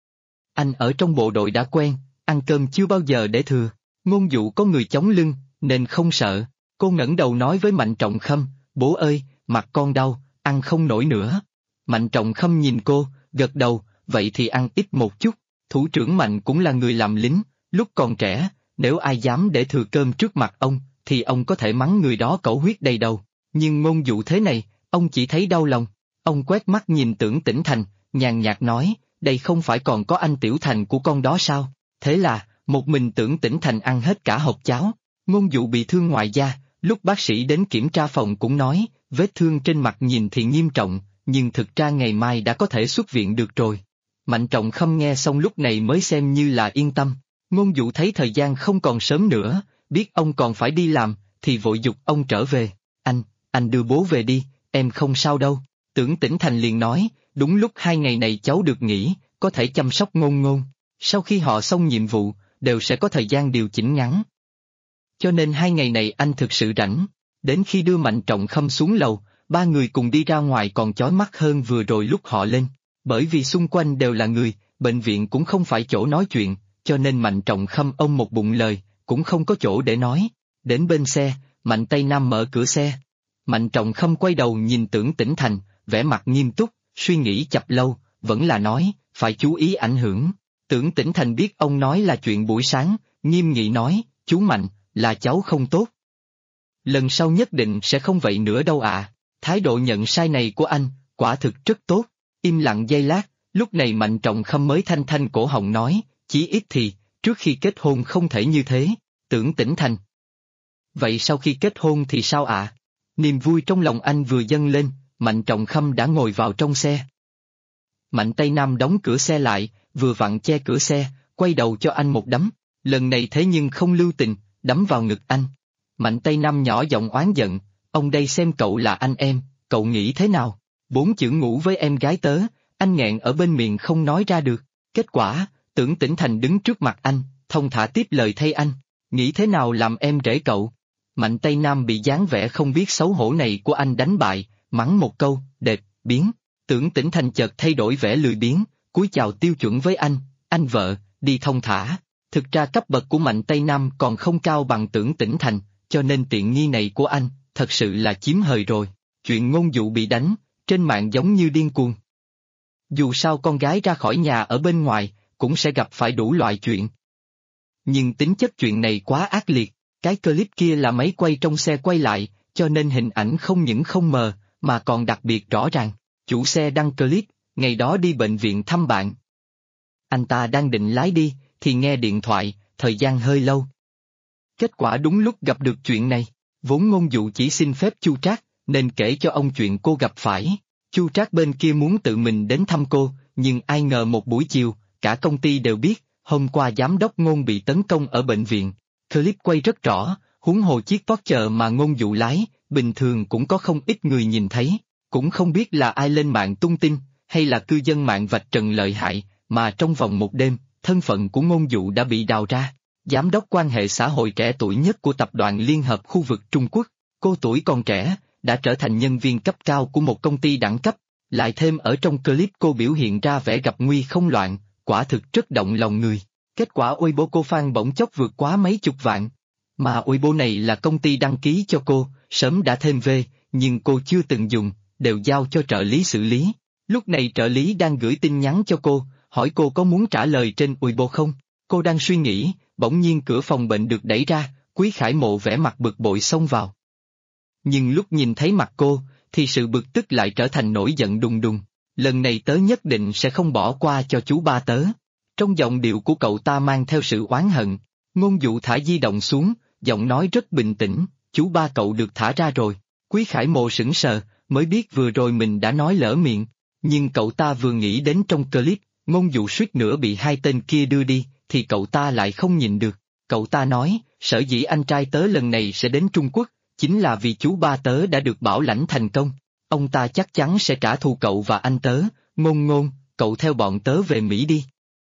Anh ở trong bộ đội đã quen, ăn cơm chưa bao giờ để thừa. Ngôn Dụ có người chống lưng, nên không sợ. Cô ngẩng đầu nói với Mạnh Trọng Khâm, bố ơi, mặt con đau, ăn không nổi nữa. Mạnh Trọng Khâm nhìn cô, gật đầu, vậy thì ăn ít một chút. Thủ trưởng Mạnh cũng là người làm lính, lúc còn trẻ, nếu ai dám để thừa cơm trước mặt ông, thì ông có thể mắng người đó cẩu huyết đầy đầu. Nhưng Ngôn Dụ thế này, ông chỉ thấy đau lòng. Ông quét mắt nhìn Tưởng Tĩnh Thành, nhàn nhạt nói, đây không phải còn có anh Tiểu Thành của con đó sao? Thế là, một mình Tưởng Tĩnh Thành ăn hết cả hộp cháo. Ngôn Dụ bị thương ngoài da, lúc bác sĩ đến kiểm tra phòng cũng nói, vết thương trên mặt nhìn thì nghiêm trọng, nhưng thực ra ngày mai đã có thể xuất viện được rồi. Mạnh Trọng Khâm nghe xong lúc này mới xem như là yên tâm. Ngôn Dụ thấy thời gian không còn sớm nữa, biết ông còn phải đi làm, thì vội giục ông trở về. Anh đưa bố về đi, em không sao đâu. Tưởng Tĩnh Thành liền nói, đúng lúc 2 ngày này cháu được nghỉ, có thể chăm sóc Ngôn Ngôn. Sau khi họ xong nhiệm vụ, đều sẽ có thời gian điều chỉnh ngắn. Cho nên 2 ngày này anh thực sự rảnh. Đến khi đưa Mạnh Trọng Khâm xuống lầu, 3 người cùng đi ra ngoài còn chói mắt hơn vừa rồi lúc họ lên. Bởi vì xung quanh đều là người, bệnh viện cũng không phải chỗ nói chuyện, cho nên Mạnh Trọng Khâm ôm một bụng lời, cũng không có chỗ để nói. Đến bên xe, Mạnh Tây Nam mở cửa xe. Mạnh Trọng Khâm quay đầu nhìn Tưởng Tĩnh Thành, vẻ mặt nghiêm túc, suy nghĩ chập lâu, vẫn là nói, phải chú ý ảnh hưởng. Tưởng Tĩnh Thành biết ông nói là chuyện buổi sáng, nghiêm nghị nói, chú Mạnh, là cháu không tốt. Lần sau nhất định sẽ không vậy nữa đâu ạ. Thái độ nhận sai này của anh, quả thực rất tốt. Im lặng giây lát, lúc này Mạnh Trọng Khâm mới thanh thanh cổ họng nói, chí ít thì, trước khi kết hôn không thể như thế, Tưởng Tĩnh Thành. Vậy sau khi kết hôn thì sao ạ? Niềm vui trong lòng anh vừa dâng lên, Mạnh Trọng Khâm đã ngồi vào trong xe. Mạnh Tây Nam đóng cửa xe lại, vừa vặn che cửa xe, quay đầu cho anh một đấm, lần này thế nhưng không lưu tình, đấm vào ngực anh. Mạnh Tây Nam nhỏ giọng oán giận, ông đây xem cậu là anh em, cậu nghĩ thế nào? 4 chữ ngủ với em gái tớ, anh nghẹn ở bên miệng không nói ra được. Kết quả, Tưởng Tĩnh Thành đứng trước mặt anh, thông thả tiếp lời thay anh, nghĩ thế nào làm em rể cậu? Mạnh Tây Nam bị dáng vẻ không biết xấu hổ này của anh đánh bại, mắng một câu, đệt, biến. Tưởng Tĩnh Thành chợt thay đổi vẻ lười biếng, cúi chào tiêu chuẩn với anh vợ, đi thông thả. Thực ra cấp bậc của Mạnh Tây Nam còn không cao bằng Tưởng Tĩnh Thành, cho nên tiện nghi này của anh, thật sự là chiếm hời rồi. Chuyện Ngôn Dụ bị đánh, trên mạng giống như điên cuồng. Dù sao con gái ra khỏi nhà ở bên ngoài, cũng sẽ gặp phải đủ loại chuyện. Nhưng tính chất chuyện này quá ác liệt, cái clip kia là máy quay trong xe quay lại, cho nên hình ảnh không những không mờ, mà còn đặc biệt rõ ràng. Chủ xe đăng clip, ngày đó đi bệnh viện thăm bạn. Anh ta đang định lái đi, thì nghe điện thoại, thời gian hơi lâu. Kết quả đúng lúc gặp được chuyện này, vốn Ngôn Dụ chỉ xin phép Chu Trác, nên kể cho ông chuyện cô gặp phải. Chu Trác bên kia muốn tự mình đến thăm cô, nhưng ai ngờ một buổi chiều, cả công ty đều biết, hôm qua giám đốc Ngôn bị tấn công ở bệnh viện. Clip quay rất rõ, huống hồ chiếc Porsche mà Ngôn Dụ lái, bình thường cũng có không ít người nhìn thấy, cũng không biết là ai lên mạng tung tin, hay là cư dân mạng vạch trần lợi hại, mà trong vòng một đêm, thân phận của Ngôn Dụ đã bị đào ra. Giám đốc quan hệ xã hội trẻ tuổi nhất của tập đoàn Liên hợp khu vực Trung Quốc, cô tuổi còn trẻ, đã trở thành nhân viên cấp cao của một công ty đẳng cấp, lại thêm ở trong clip cô biểu hiện ra vẻ gặp nguy không loạn, quả thực rất động lòng người. Kết quả Weibo cô fan bỗng chốc vượt quá mấy chục vạn. Mà Weibo này là công ty đăng ký cho cô, sớm đã thêm về, nhưng cô chưa từng dùng, đều giao cho trợ lý xử lý. Lúc này trợ lý đang gửi tin nhắn cho cô, hỏi cô có muốn trả lời trên Weibo không? Cô đang suy nghĩ, bỗng nhiên cửa phòng bệnh được đẩy ra, Quý Khải Mộ vẻ mặt bực bội xông vào. Nhưng lúc nhìn thấy mặt cô, thì sự bực tức lại trở thành nổi giận đùng đùng. Lần này tớ nhất định sẽ không bỏ qua cho chú ba tớ. Trong giọng điệu của cậu ta mang theo sự oán hận. Ngôn Dụ thả di động xuống, giọng nói rất bình tĩnh, chú ba cậu được thả ra rồi. Quý Khải Mộ sững sờ, mới biết vừa rồi mình đã nói lỡ miệng. Nhưng cậu ta vừa nghĩ đến trong clip, Ngôn Dụ suýt nữa bị hai tên kia đưa đi, thì cậu ta lại không nhìn được. Cậu ta nói, sở dĩ anh trai tớ lần này sẽ đến Trung Quốc, chính là vì chú ba tớ đã được bảo lãnh thành công. Ông ta chắc chắn sẽ trả thù cậu và anh tớ. Ngôn, cậu theo bọn tớ về Mỹ đi.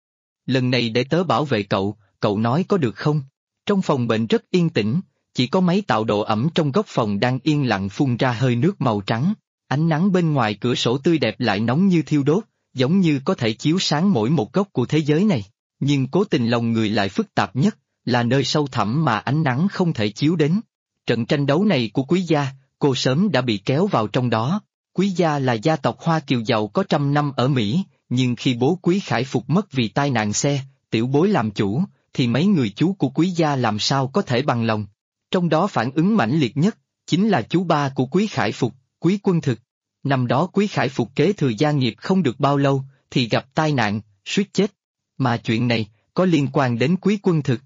Lần này để tớ bảo vệ cậu, cậu nói có được không? Trong phòng bệnh rất yên tĩnh, chỉ có máy tạo độ ẩm trong góc phòng đang yên lặng phun ra hơi nước màu trắng. Ánh nắng bên ngoài cửa sổ tươi đẹp lại nóng như thiêu đốt, giống như có thể chiếu sáng mỗi một góc của thế giới này. Nhưng cố tình lòng người lại phức tạp nhất, là nơi sâu thẳm mà ánh nắng không thể chiếu đến. Trận tranh đấu này của Quý gia, cô sớm đã bị kéo vào trong đó. Quý gia là gia tộc Hoa Kiều giàu có trăm năm ở Mỹ, nhưng khi bố Quý Khải Phục mất vì tai nạn xe, tiểu bối làm chủ, thì mấy người chú của Quý gia làm sao có thể bằng lòng. Trong đó phản ứng mãnh liệt nhất, chính là chú ba của Quý Khải Phục, Quý Quân Thực. Năm đó Quý Khải Phục kế thừa gia nghiệp không được bao lâu, thì gặp tai nạn, suýt chết. Mà chuyện này, có liên quan đến Quý Quân Thực.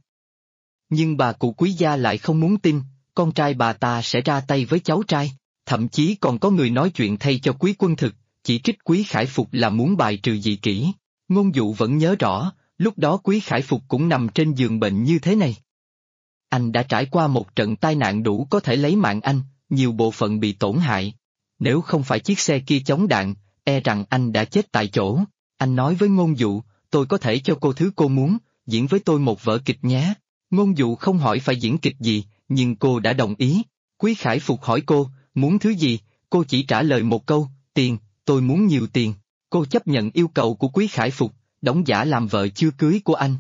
Nhưng bà cụ Quý gia lại không muốn tin, con trai bà ta sẽ ra tay với cháu trai. Thậm chí còn có người nói chuyện thay cho Quý Quân Thực, chỉ trích Quý Khải Phục là muốn bài trừ dị kỷ. Ngôn Dụ vẫn nhớ rõ, lúc đó Quý Khải Phục cũng nằm trên giường bệnh như thế này. Anh đã trải qua một trận tai nạn đủ có thể lấy mạng anh, nhiều bộ phận bị tổn hại. Nếu không phải chiếc xe kia chống đạn, e rằng anh đã chết tại chỗ. Anh nói với Ngôn Dụ, tôi có thể cho cô thứ cô muốn, diễn với tôi một vở kịch nhé. Ngôn Dụ không hỏi phải diễn kịch gì, nhưng cô đã đồng ý. Quý Khải Phục hỏi cô, muốn thứ gì, cô chỉ trả lời một câu, tiền, tôi muốn nhiều tiền. Cô chấp nhận yêu cầu của Quý Khải Phục, đóng giả làm vợ chưa cưới của anh.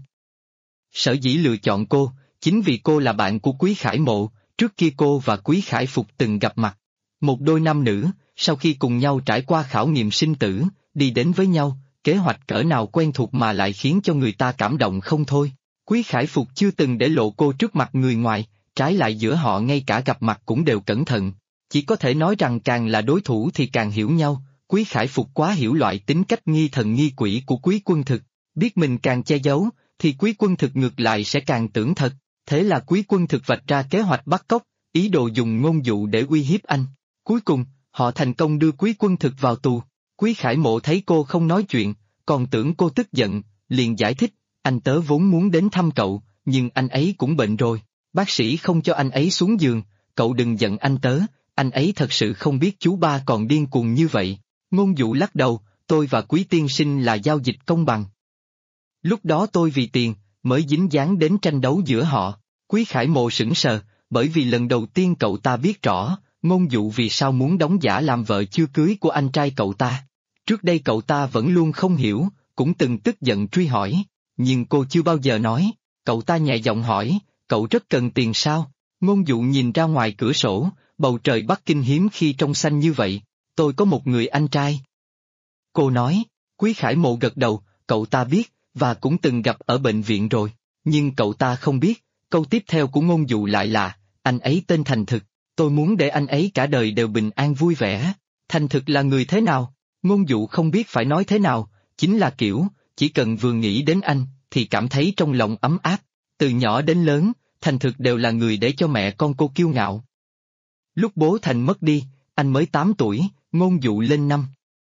Sở dĩ lựa chọn cô, chính vì cô là bạn của Quý Khải Mộ, trước kia cô và Quý Khải Phục từng gặp mặt. Một đôi nam nữ, sau khi cùng nhau trải qua khảo nghiệm sinh tử, đi đến với nhau, kế hoạch cỡ nào quen thuộc mà lại khiến cho người ta cảm động không thôi. Quý Khải Phục chưa từng để lộ cô trước mặt người ngoài, trái lại giữa họ ngay cả gặp mặt cũng đều cẩn thận. chỉ có thể nói rằng càng là đối thủ thì càng hiểu nhau. Quý Khải Phục quá hiểu loại tính cách nghi thần nghi quỷ của Quý Quân Thực, biết mình càng che giấu, thì Quý Quân Thực ngược lại sẽ càng tưởng thật, thế là Quý Quân Thực vạch ra kế hoạch bắt cóc, ý đồ dùng ngôn dụ để uy hiếp anh. Cuối cùng, họ thành công đưa Quý Quân Thực vào tù. Quý Khải Mộ thấy cô không nói chuyện, còn tưởng cô tức giận, liền giải thích, anh tớ vốn muốn đến thăm cậu, nhưng anh ấy cũng bệnh rồi, bác sĩ không cho anh ấy xuống giường, cậu đừng giận anh tớ, anh ấy thật sự không biết chú ba còn điên cuồng như vậy. Ngôn dụ lắc đầu, tôi và Quý tiên sinh là giao dịch công bằng. Lúc đó tôi vì tiền, mới dính dáng đến tranh đấu giữa họ. Quý Khải Mộ sững sờ, bởi vì lần đầu tiên cậu ta biết rõ, ngôn dụ vì sao muốn đóng giả làm vợ chưa cưới của anh trai cậu ta. Trước đây cậu ta vẫn luôn không hiểu, cũng từng tức giận truy hỏi, nhưng cô chưa bao giờ nói. Cậu ta nhẹ giọng hỏi, cậu rất cần tiền sao? Ngôn dụ nhìn ra ngoài cửa sổ, bầu trời Bắc Kinh hiếm khi trong xanh như vậy. Tôi có một người anh trai. Cô nói, Quý Khải Mộ gật đầu, cậu ta biết, và cũng từng gặp ở bệnh viện rồi, nhưng cậu ta không biết, câu tiếp theo của ngôn dụ lại là, anh ấy tên Thành Thực, tôi muốn để anh ấy cả đời đều bình an vui vẻ. Thành Thực là người thế nào? Ngôn dụ không biết phải nói thế nào, chính là kiểu, chỉ cần vừa nghĩ đến anh, thì cảm thấy trong lòng ấm áp. Từ nhỏ đến lớn, Thành Thực đều là người để cho mẹ con cô kiêu ngạo. Lúc bố Thành mất đi, anh mới 8 tuổi, ngôn dụ lên 5.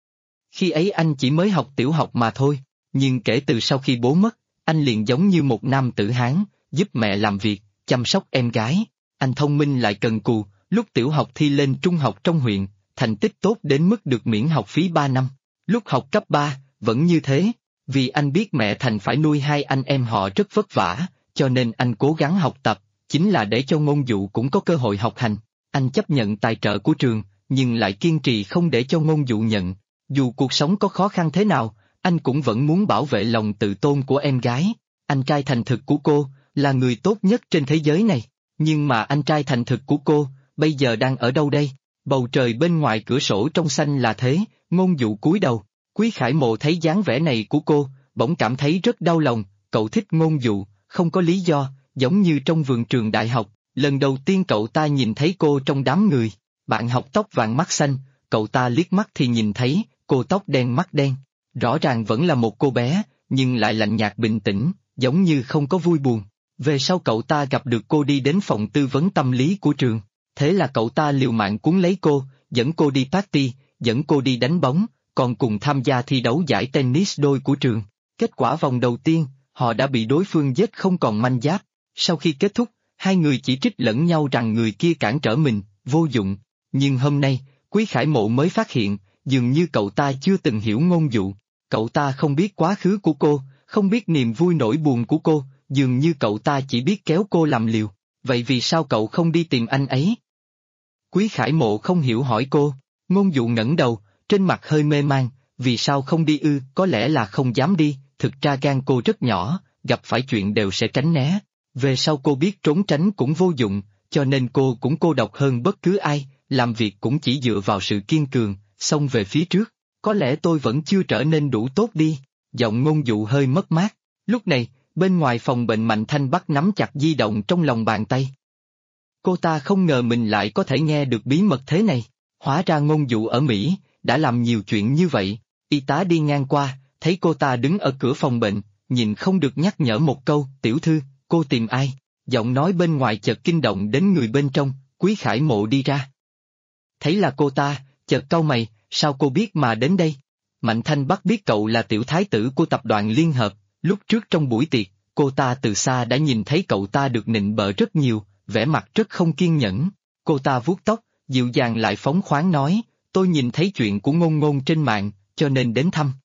Khi ấy anh chỉ mới học tiểu học mà thôi, nhưng kể từ sau khi bố mất, anh liền giống như một nam tử Hán, giúp mẹ làm việc, chăm sóc em gái. Anh thông minh lại cần cù, lúc tiểu học thi lên trung học trong huyện, thành tích tốt đến mức được miễn học phí 3 năm. Lúc học cấp 3, vẫn như thế, vì anh biết mẹ Thành phải nuôi hai anh em họ rất vất vả, cho nên anh cố gắng học tập, chính là để cho ngôn dụ cũng có cơ hội học hành. Anh chấp nhận tài trợ của trường, nhưng lại kiên trì không để cho ngôn dụ nhận. Dù cuộc sống có khó khăn thế nào, anh cũng vẫn muốn bảo vệ lòng tự tôn của em gái. Anh trai Thành Thực của cô, là người tốt nhất trên thế giới này. Nhưng mà anh trai Thành Thực của cô, bây giờ đang ở đâu đây? Bầu trời bên ngoài cửa sổ trong xanh là thế, ngôn dụ cúi đầu. Quý Khải Mộ thấy dáng vẻ này của cô, bỗng cảm thấy rất đau lòng. Cậu thích ngôn dụ, không có lý do, giống như trong vườn trường đại học. Lần đầu tiên cậu ta nhìn thấy cô trong đám người, bạn học tóc vàng mắt xanh, cậu ta liếc mắt thì nhìn thấy, cô tóc đen mắt đen. Rõ ràng vẫn là một cô bé, nhưng lại lạnh nhạt bình tĩnh, giống như không có vui buồn. Về sau cậu ta gặp được cô đi đến phòng tư vấn tâm lý của trường, thế là cậu ta liều mạng cuốn lấy cô, dẫn cô đi party, dẫn cô đi đánh bóng, còn cùng tham gia thi đấu giải tennis đôi của trường. Kết quả vòng đầu tiên, họ đã bị đối phương giết không còn manh giáp. Sau khi kết thúc, hai người chỉ trích lẫn nhau rằng người kia cản trở mình, vô dụng. Nhưng hôm nay, Quý Khải Mộ mới phát hiện, dường như cậu ta chưa từng hiểu ngôn dụ. Cậu ta không biết quá khứ của cô, không biết niềm vui nỗi buồn của cô, dường như cậu ta chỉ biết kéo cô làm liều. Vậy vì sao cậu không đi tìm anh ấy? Quý Khải Mộ không hiểu hỏi cô. Ngôn dụ ngẩng đầu, trên mặt hơi mê man, vì sao không đi ư? Có lẽ là không dám đi, thực ra gan cô rất nhỏ, gặp phải chuyện đều sẽ tránh né. Về sau cô biết trốn tránh cũng vô dụng, cho nên cô cũng cô độc hơn bất cứ ai, làm việc cũng chỉ dựa vào sự kiên cường, xông về phía trước. Có lẽ tôi vẫn chưa trở nên đủ tốt đi. Giọng ngôn dụ hơi mất mát. Lúc này, bên ngoài phòng bệnh Mạnh Thanh Bắc nắm chặt di động trong lòng bàn tay. Cô ta không ngờ mình lại có thể nghe được bí mật thế này. Hóa ra ngôn dụ ở Mỹ, đã làm nhiều chuyện như vậy. Y tá đi ngang qua, thấy cô ta đứng ở cửa phòng bệnh, nhìn không được nhắc nhở một câu, tiểu thư, cô tìm ai? Giọng nói bên ngoài chợt kinh động đến người bên trong, Quý Khải Mộ đi ra. Thấy là cô ta, chợt cau mày, sao cô biết mà đến đây? Mạnh Thanh Bắc biết cậu là tiểu thái tử của tập đoàn Liên Hợp, lúc trước trong buổi tiệc, cô ta từ xa đã nhìn thấy cậu ta được nịnh bợ rất nhiều, vẻ mặt rất không kiên nhẫn. Cô ta vuốt tóc, dịu dàng lại phóng khoáng nói, tôi nhìn thấy chuyện của Ngôn Ngôn trên mạng, cho nên đến thăm.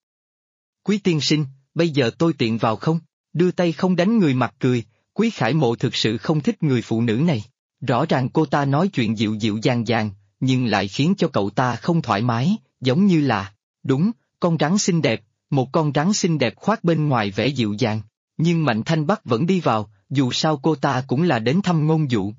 Quý tiên sinh, bây giờ tôi tiện vào không? Đưa tay không đánh người mặt cười, Quý Khải Mộ thực sự không thích người phụ nữ này. Rõ ràng cô ta nói chuyện dịu dịu dàng dàng, nhưng lại khiến cho cậu ta không thoải mái, giống như là, đúng, con rắn xinh đẹp, một con rắn xinh đẹp khoác bên ngoài vẻ dịu dàng. Nhưng Mạnh Thanh Bắc vẫn đi vào, dù sao cô ta cũng là đến thăm ngôn dụ.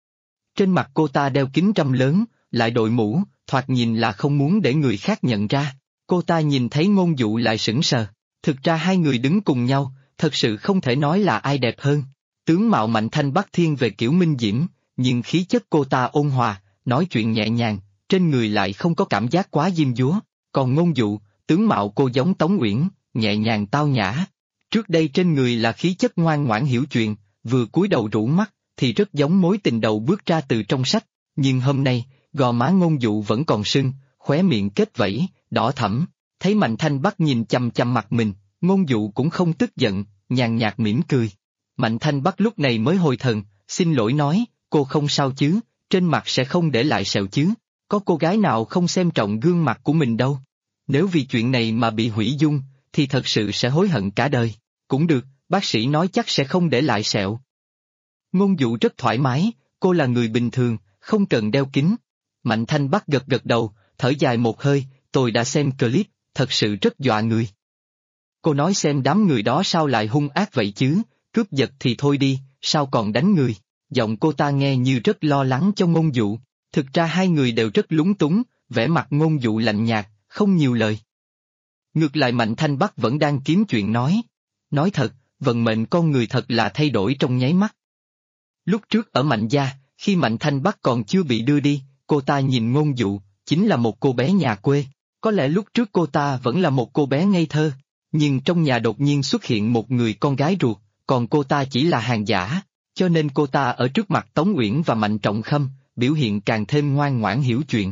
Trên mặt cô ta đeo kính râm lớn, lại đội mũ, thoạt nhìn là không muốn để người khác nhận ra. Cô ta nhìn thấy ngôn dụ lại sững sờ. Thực ra hai người đứng cùng nhau, thật sự không thể nói là ai đẹp hơn. Tướng mạo Mạnh Thanh Bắc thiên về kiểu minh diễm, nhưng khí chất cô ta ôn hòa, nói chuyện nhẹ nhàng, trên người lại không có cảm giác quá diêm dúa, còn Ngôn Dụ, tướng mạo cô giống Tống Uyển, nhẹ nhàng tao nhã. Trước đây trên người là khí chất ngoan ngoãn hiểu chuyện, vừa cúi đầu rũ mắt, thì rất giống mối tình đầu bước ra từ trong sách, nhưng hôm nay, gò má Ngôn Dụ vẫn còn sưng, khóe miệng kết vẫy, đỏ thẫm. Thấy Mạnh Thanh Bắc nhìn chằm chằm mặt mình, Ngôn Dụ cũng không tức giận, nhàn nhạt mỉm cười. Mạnh Thanh Bắc lúc này mới hồi thần, xin lỗi nói, cô không sao chứ, trên mặt sẽ không để lại sẹo chứ, có cô gái nào không xem trọng gương mặt của mình đâu. Nếu vì chuyện này mà bị hủy dung, thì thật sự sẽ hối hận cả đời. Cũng được, bác sĩ nói chắc sẽ không để lại sẹo. Ngôn Dụ rất thoải mái, cô là người bình thường, không cần đeo kính. Mạnh Thanh Bắc gật gật đầu, thở dài một hơi, tôi đã xem clip, thật sự rất dọa người. Cô nói xem đám người đó sao lại hung ác vậy chứ, cướp giật thì thôi đi, sao còn đánh người. Giọng cô ta nghe như rất lo lắng cho Ngôn Dụ. Thực ra hai người đều rất lúng túng, vẻ mặt Ngôn Dụ lạnh nhạt, không nhiều lời. Ngược lại Mạnh Thanh Bắc vẫn đang kiếm chuyện nói. Nói thật, vận mệnh con người thật là thay đổi trong nháy mắt. Lúc trước ở Mạnh gia, khi Mạnh Thanh Bắc còn chưa bị đưa đi, cô ta nhìn Ngôn Dụ, chính là một cô bé nhà quê. Có lẽ lúc trước cô ta vẫn là một cô bé ngây thơ, nhưng trong nhà đột nhiên xuất hiện một người con gái ruột, còn cô ta chỉ là hàng giả, cho nên cô ta ở trước mặt Tống Uyển và Mạnh Trọng Khâm, biểu hiện càng thêm ngoan ngoãn hiểu chuyện.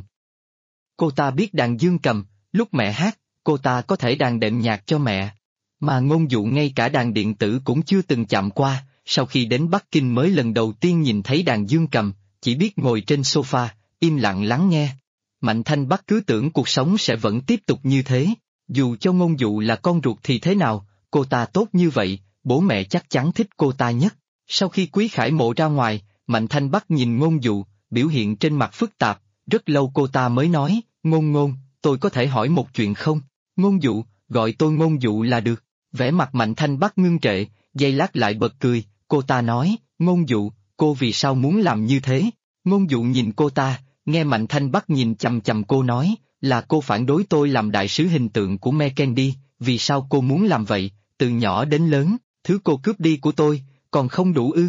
Cô ta biết đàn dương cầm, lúc mẹ hát, cô ta có thể đàn đệm nhạc cho mẹ. Mà Ngôn Dụ ngay cả đàn điện tử cũng chưa từng chạm qua, sau khi đến Bắc Kinh mới lần đầu tiên nhìn thấy đàn dương cầm, chỉ biết ngồi trên sofa, im lặng lắng nghe. Mạnh Thanh Bắc cứ tưởng cuộc sống sẽ vẫn tiếp tục như thế, dù cho Ngôn Dụ là con ruột thì thế nào, cô ta tốt như vậy, bố mẹ chắc chắn thích cô ta nhất. Sau khi Quý Khải Mộ ra ngoài, Mạnh Thanh Bắc nhìn Ngôn Dụ, biểu hiện trên mặt phức tạp, rất lâu cô ta mới nói, Ngôn, tôi có thể hỏi một chuyện không? Ngôn Dụ, gọi tôi Ngôn Dụ là được. Vẻ mặt Mạnh Thanh Bắc ngưng trệ, giây lát lại bật cười, cô ta nói, Ngôn Dụ, cô vì sao muốn làm như thế? Ngôn Dụ nhìn cô ta, nghe Mạnh Thanh Bắc nhìn chằm chằm cô nói, là cô phản đối tôi làm đại sứ hình tượng của Mekendi, vì sao cô muốn làm vậy, từ nhỏ đến lớn, thứ cô cướp đi của tôi, còn không đủ ư?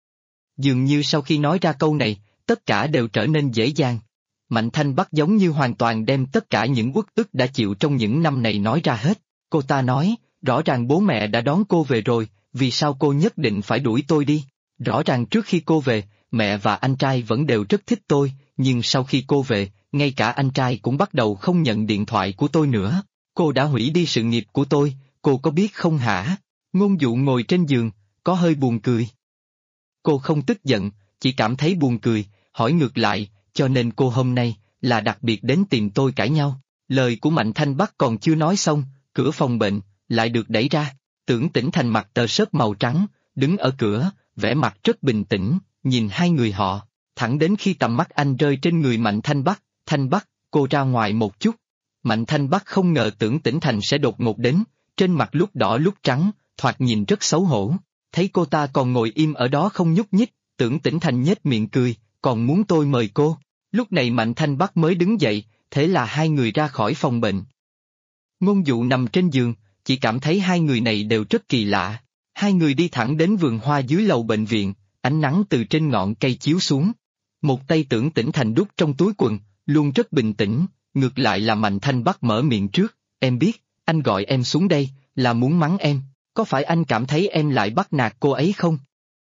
Dường như sau khi nói ra câu này, tất cả đều trở nên dễ dàng. Mạnh Thanh Bắc giống như hoàn toàn đem tất cả những uất ức đã chịu trong những năm này nói ra hết. Cô ta nói, rõ ràng bố mẹ đã đón cô về rồi, vì sao cô nhất định phải đuổi tôi đi? Rõ ràng trước khi cô về, mẹ và anh trai vẫn đều rất thích tôi, nhưng sau khi cô về, ngay cả anh trai cũng bắt đầu không nhận điện thoại của tôi nữa. Cô đã hủy đi sự nghiệp của tôi, cô có biết không hả? Ngôn Dụ ngồi trên giường, có hơi buồn cười. Cô không tức giận, chỉ cảm thấy buồn cười, hỏi ngược lại, cho nên cô hôm nay, là đặc biệt đến tìm tôi cãi nhau. Lời của Mạnh Thanh Bắc còn chưa nói xong, cửa phòng bệnh, lại được đẩy ra. Tưởng Tĩnh Thành mặc tờ sớt màu trắng, đứng ở cửa, vẻ mặt rất bình tĩnh, nhìn hai người họ, thẳng đến khi tầm mắt anh rơi trên người Mạnh Thanh Bắc, cô ra ngoài một chút. Mạnh Thanh Bắc không ngờ Tưởng Tĩnh Thành sẽ đột ngột đến, trên mặt lúc đỏ lúc trắng, thoạt nhìn rất xấu hổ. Thấy cô ta còn ngồi im ở đó không nhúc nhích, Tưởng Tĩnh Thành nhếch miệng cười, còn muốn tôi mời cô. Lúc này Mạnh Thanh Bắc mới đứng dậy, thế là hai người ra khỏi phòng bệnh. Ngôn Dụ nằm trên giường, chỉ cảm thấy hai người này đều rất kỳ lạ. Hai người đi thẳng đến vườn hoa dưới lầu bệnh viện, ánh nắng từ trên ngọn cây chiếu xuống. Một tay Tưởng Tĩnh Thành đút trong túi quần, luôn rất bình tĩnh, ngược lại là Mạnh Thanh Bắc mở miệng trước, em biết, anh gọi em xuống đây, là muốn mắng em, có phải anh cảm thấy em lại bắt nạt cô ấy không?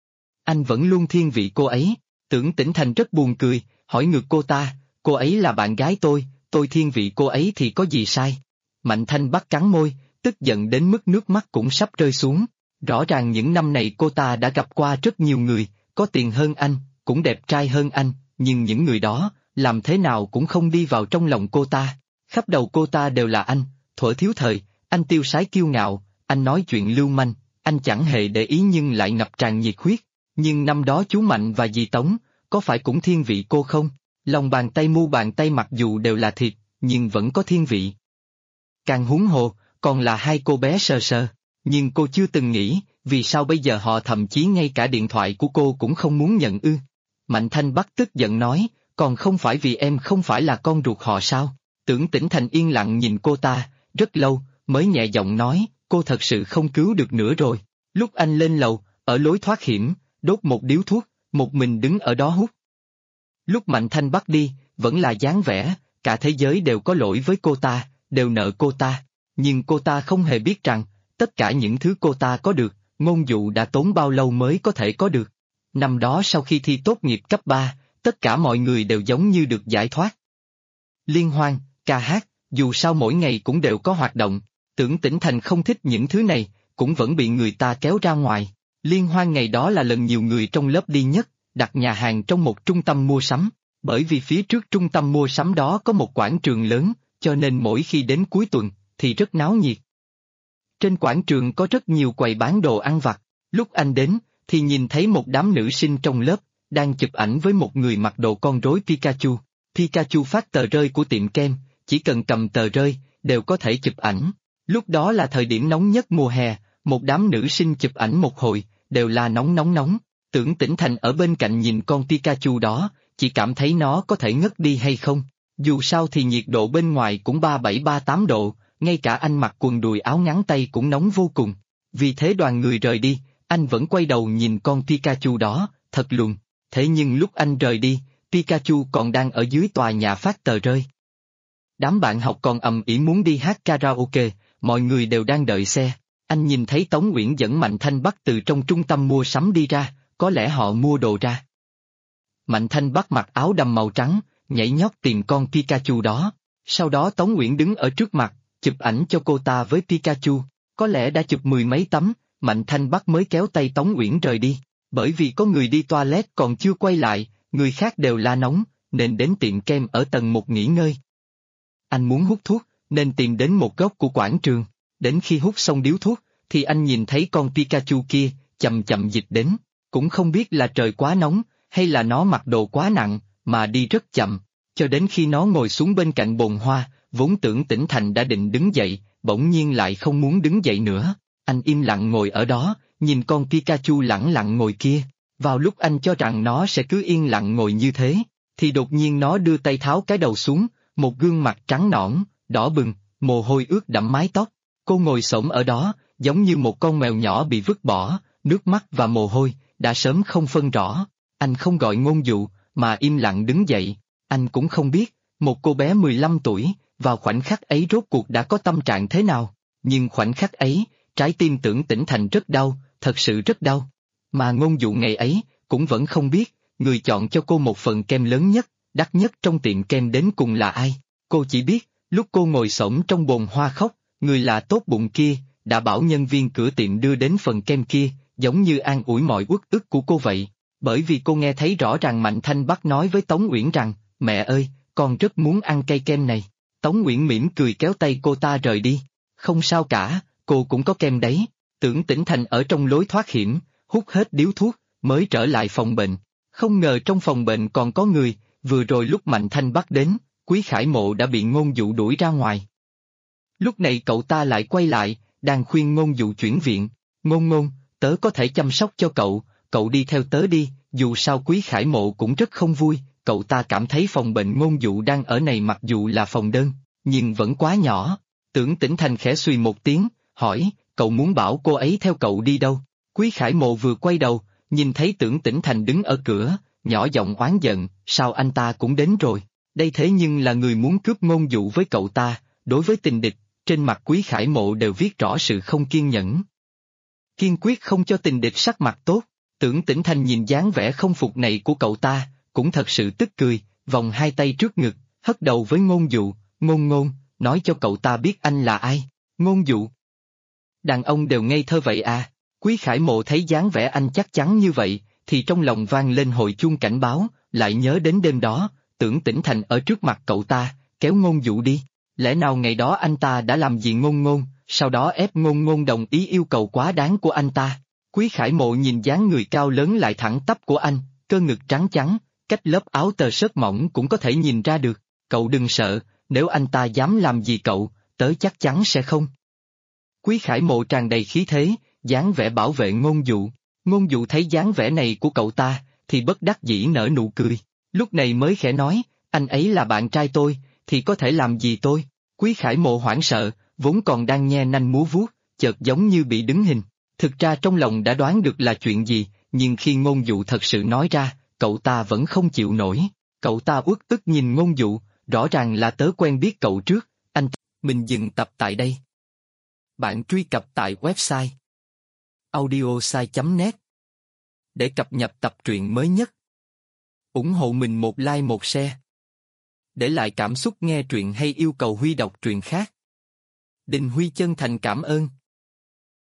Anh vẫn luôn thiên vị cô ấy. Tưởng Tĩnh Thành rất buồn cười, hỏi ngược cô ấy là bạn gái tôi thiên vị cô ấy thì có gì sai? Mạnh Thanh Bắc cắn môi, tức giận đến mức nước mắt cũng sắp rơi xuống. Rõ ràng những năm này cô ta đã gặp qua rất nhiều người, có tiền hơn anh, cũng đẹp trai hơn anh, nhưng những người đó, làm thế nào cũng không đi vào trong lòng cô ta. Khắp đầu cô ta đều là anh, thuở thiếu thời, anh tiêu sái kiêu ngạo, anh nói chuyện lưu manh, anh chẳng hề để ý nhưng lại ngập tràn nhiệt huyết. Nhưng năm đó chú Mạnh và dì Tống, có phải cũng thiên vị cô không? Lòng bàn tay mu bàn tay mặc dù đều là thịt, nhưng vẫn có thiên vị. Càng huống hồ, còn là hai cô bé sờ sờ. Nhưng cô chưa từng nghĩ, vì sao bây giờ họ thậm chí ngay cả điện thoại của cô cũng không muốn nhận ư? Mạnh Thanh Bắc tức giận nói, còn không phải vì em không phải là con ruột họ sao? Tưởng Tĩnh Thành yên lặng nhìn cô ta, rất lâu, mới nhẹ giọng nói, cô thật sự không cứu được nữa rồi. Lúc anh lên lầu, ở lối thoát hiểm, đốt một điếu thuốc, một mình đứng ở đó hút. Lúc Mạnh Thanh bắt đi, vẫn là dáng vẻ, cả thế giới đều có lỗi với cô ta, đều nợ cô ta. Nhưng cô ta không hề biết rằng, tất cả những thứ cô ta có được, Ngôn Dụ đã tốn bao lâu mới có thể có được. Năm đó sau khi thi tốt nghiệp cấp 3, tất cả mọi người đều giống như được giải thoát. Liên hoan, ca hát, dù sao mỗi ngày cũng đều có hoạt động, Tưởng Tĩnh Thành không thích những thứ này, cũng vẫn bị người ta kéo ra ngoài. Liên hoan ngày đó là lần nhiều người trong lớp đi nhất, đặt nhà hàng trong một trung tâm mua sắm, bởi vì phía trước trung tâm mua sắm đó có một quảng trường lớn, cho nên mỗi khi đến cuối tuần, thì rất náo nhiệt. Trên quảng trường có rất nhiều quầy bán đồ ăn vặt, lúc anh đến, thì nhìn thấy một đám nữ sinh trong lớp, đang chụp ảnh với một người mặc đồ con rối Pikachu. Pikachu phát tờ rơi của tiệm kem, chỉ cần cầm tờ rơi, đều có thể chụp ảnh. Lúc đó là thời điểm nóng nhất mùa hè, một đám nữ sinh chụp ảnh một hồi, đều là nóng. Tưởng Tĩnh Thành ở bên cạnh nhìn con Pikachu đó, chỉ cảm thấy nó có thể ngất đi hay không. Dù sao thì nhiệt độ bên ngoài cũng 37-38 độ, ngay cả anh mặc quần đùi áo ngắn tay cũng nóng vô cùng. Vì thế đoàn người rời đi, anh vẫn quay đầu nhìn con Pikachu đó, thật lùn. Thế nhưng lúc anh rời đi, Pikachu còn đang ở dưới tòa nhà phát tờ rơi. Đám bạn học còn ầm ĩ muốn đi hát karaoke, mọi người đều đang đợi xe. Anh nhìn thấy Tống Uyển dẫn Mạnh Thanh Bắc từ trong trung tâm mua sắm đi ra, có lẽ họ mua đồ ra. Mạnh Thanh Bắc mặc áo đầm màu trắng, nhảy nhót tìm con Pikachu đó. Sau đó Tống Uyển đứng ở trước mặt, chụp ảnh cho cô ta với Pikachu. Có lẽ đã chụp mười mấy tấm, Mạnh Thanh Bắc mới kéo tay Tống Uyển rời đi. Bởi vì có người đi toilet còn chưa quay lại, người khác đều la nóng, nên đến tiệm kem ở tầng 1 nghỉ ngơi. Anh muốn hút thuốc, nên tìm đến một góc của quảng trường. Đến khi hút xong điếu thuốc, thì anh nhìn thấy con Pikachu kia, chậm chậm dịch đến. Cũng không biết là trời quá nóng, hay là nó mặc đồ quá nặng, mà đi rất chậm. Cho đến khi nó ngồi xuống bên cạnh bồn hoa, vốn Tưởng Tĩnh Thành đã định đứng dậy, bỗng nhiên lại không muốn đứng dậy nữa. Anh im lặng ngồi ở đó, nhìn con Pikachu lẳng lặng ngồi kia. Vào lúc anh cho rằng nó sẽ cứ yên lặng ngồi như thế, thì đột nhiên nó đưa tay tháo cái đầu xuống, một gương mặt trắng nõn, đỏ bừng, mồ hôi ướt đẫm mái tóc. Cô ngồi xổm ở đó, giống như một con mèo nhỏ bị vứt bỏ, nước mắt và mồ hôi, đã sớm không phân rõ. Anh không gọi Ngôn Dụ, mà im lặng đứng dậy. Anh cũng không biết, một cô bé 15 tuổi, vào khoảnh khắc ấy rốt cuộc đã có tâm trạng thế nào. Nhưng khoảnh khắc ấy, trái tim Tưởng Tĩnh Thành rất đau, thật sự rất đau. Mà Ngôn Dụ ngày ấy, cũng vẫn không biết, người chọn cho cô một phần kem lớn nhất, đắt nhất trong tiệm kem đến cùng là ai. Cô chỉ biết, lúc cô ngồi xổm trong bồn hoa khóc, người là tốt bụng kia, đã bảo nhân viên cửa tiệm đưa đến phần kem kia, giống như an ủi mọi uất ức của cô vậy. Bởi vì cô nghe thấy rõ ràng Mạnh Thanh Bắc nói với Tống Uyển rằng, mẹ ơi, con rất muốn ăn cây kem này. Tống Uyển mỉm cười kéo tay cô ta rời đi. Không sao cả, cô cũng có kem đấy. Tưởng Tĩnh Thành ở trong lối thoát hiểm, hút hết điếu thuốc, mới trở lại phòng bệnh. Không ngờ trong phòng bệnh còn có người, vừa rồi lúc Mạnh Thanh Bắc đến, Quý Khải Mộ đã bị Ngôn Dụ đuổi ra ngoài. Lúc này cậu ta lại quay lại, đang khuyên Ngôn Dụ chuyển viện. Ngôn, tớ có thể chăm sóc cho cậu đi theo tớ đi, dù sao Quý Khải Mộ cũng rất không vui, cậu ta cảm thấy phòng bệnh Ngôn Dụ đang ở này mặc dù là phòng đơn, nhưng vẫn quá nhỏ. Tưởng Tĩnh Thành khẽ suy một tiếng, hỏi, cậu muốn bảo cô ấy theo cậu đi đâu? Quý Khải Mộ vừa quay đầu, nhìn thấy Tưởng Tĩnh Thành đứng ở cửa, nhỏ giọng oán giận, sao anh ta cũng đến rồi, đây thế nhưng là người muốn cướp Ngôn Dụ với cậu ta. Đối với tình địch, trên mặt Quý Khải Mộ đều viết rõ sự không kiên nhẫn. Kiên quyết không cho tình địch sắc mặt tốt. Tưởng Tĩnh Thành nhìn dáng vẻ không phục này của cậu ta, cũng thật sự tức cười, vòng hai tay trước ngực, hất đầu với Ngôn Dụ, Ngôn, nói cho cậu ta biết anh là ai. Ngôn Dụ. Đàn ông đều ngây thơ vậy à? Quý Khải Mộ thấy dáng vẻ anh chắc chắn như vậy, thì trong lòng vang lên hồi chuông cảnh báo, lại nhớ đến đêm đó, Tưởng Tĩnh Thành ở trước mặt cậu ta, kéo Ngôn Dụ đi. Lẽ nào ngày đó anh ta đã làm gì Ngôn, sau đó ép Ngôn đồng ý yêu cầu quá đáng của anh ta? Quý Khải Mộ nhìn dáng người cao lớn lại thẳng tắp của anh, cơ ngực trắng trắng, cách lớp áo tơ sớt mỏng cũng có thể nhìn ra được. Cậu đừng sợ, nếu anh ta dám làm gì cậu, tớ chắc chắn sẽ không. Quý Khải Mộ tràn đầy khí thế, dáng vẻ bảo vệ Ngôn Dụ. Ngôn Dụ thấy dáng vẻ này của cậu ta, thì bất đắc dĩ nở nụ cười. Lúc này mới khẽ nói, anh ấy là bạn trai tôi, thì có thể làm gì tôi? Quý Khải Mộ hoảng sợ, vốn còn đang nhe nanh múa vuốt, chợt giống như bị đứng hình. Thực ra trong lòng đã đoán được là chuyện gì, nhưng khi Ngôn Dụ thật sự nói ra, cậu ta vẫn không chịu nổi. Cậu ta uất ức nhìn Ngôn Dụ, rõ ràng là tớ quen biết cậu trước, anh... Mình dừng tập tại đây. Bạn truy cập tại website audiosai.net để cập nhật tập truyện mới nhất. Ủng hộ mình một like một share. Để lại cảm xúc nghe truyện hay yêu cầu Huy đọc truyện khác. Đình Huy chân thành cảm ơn.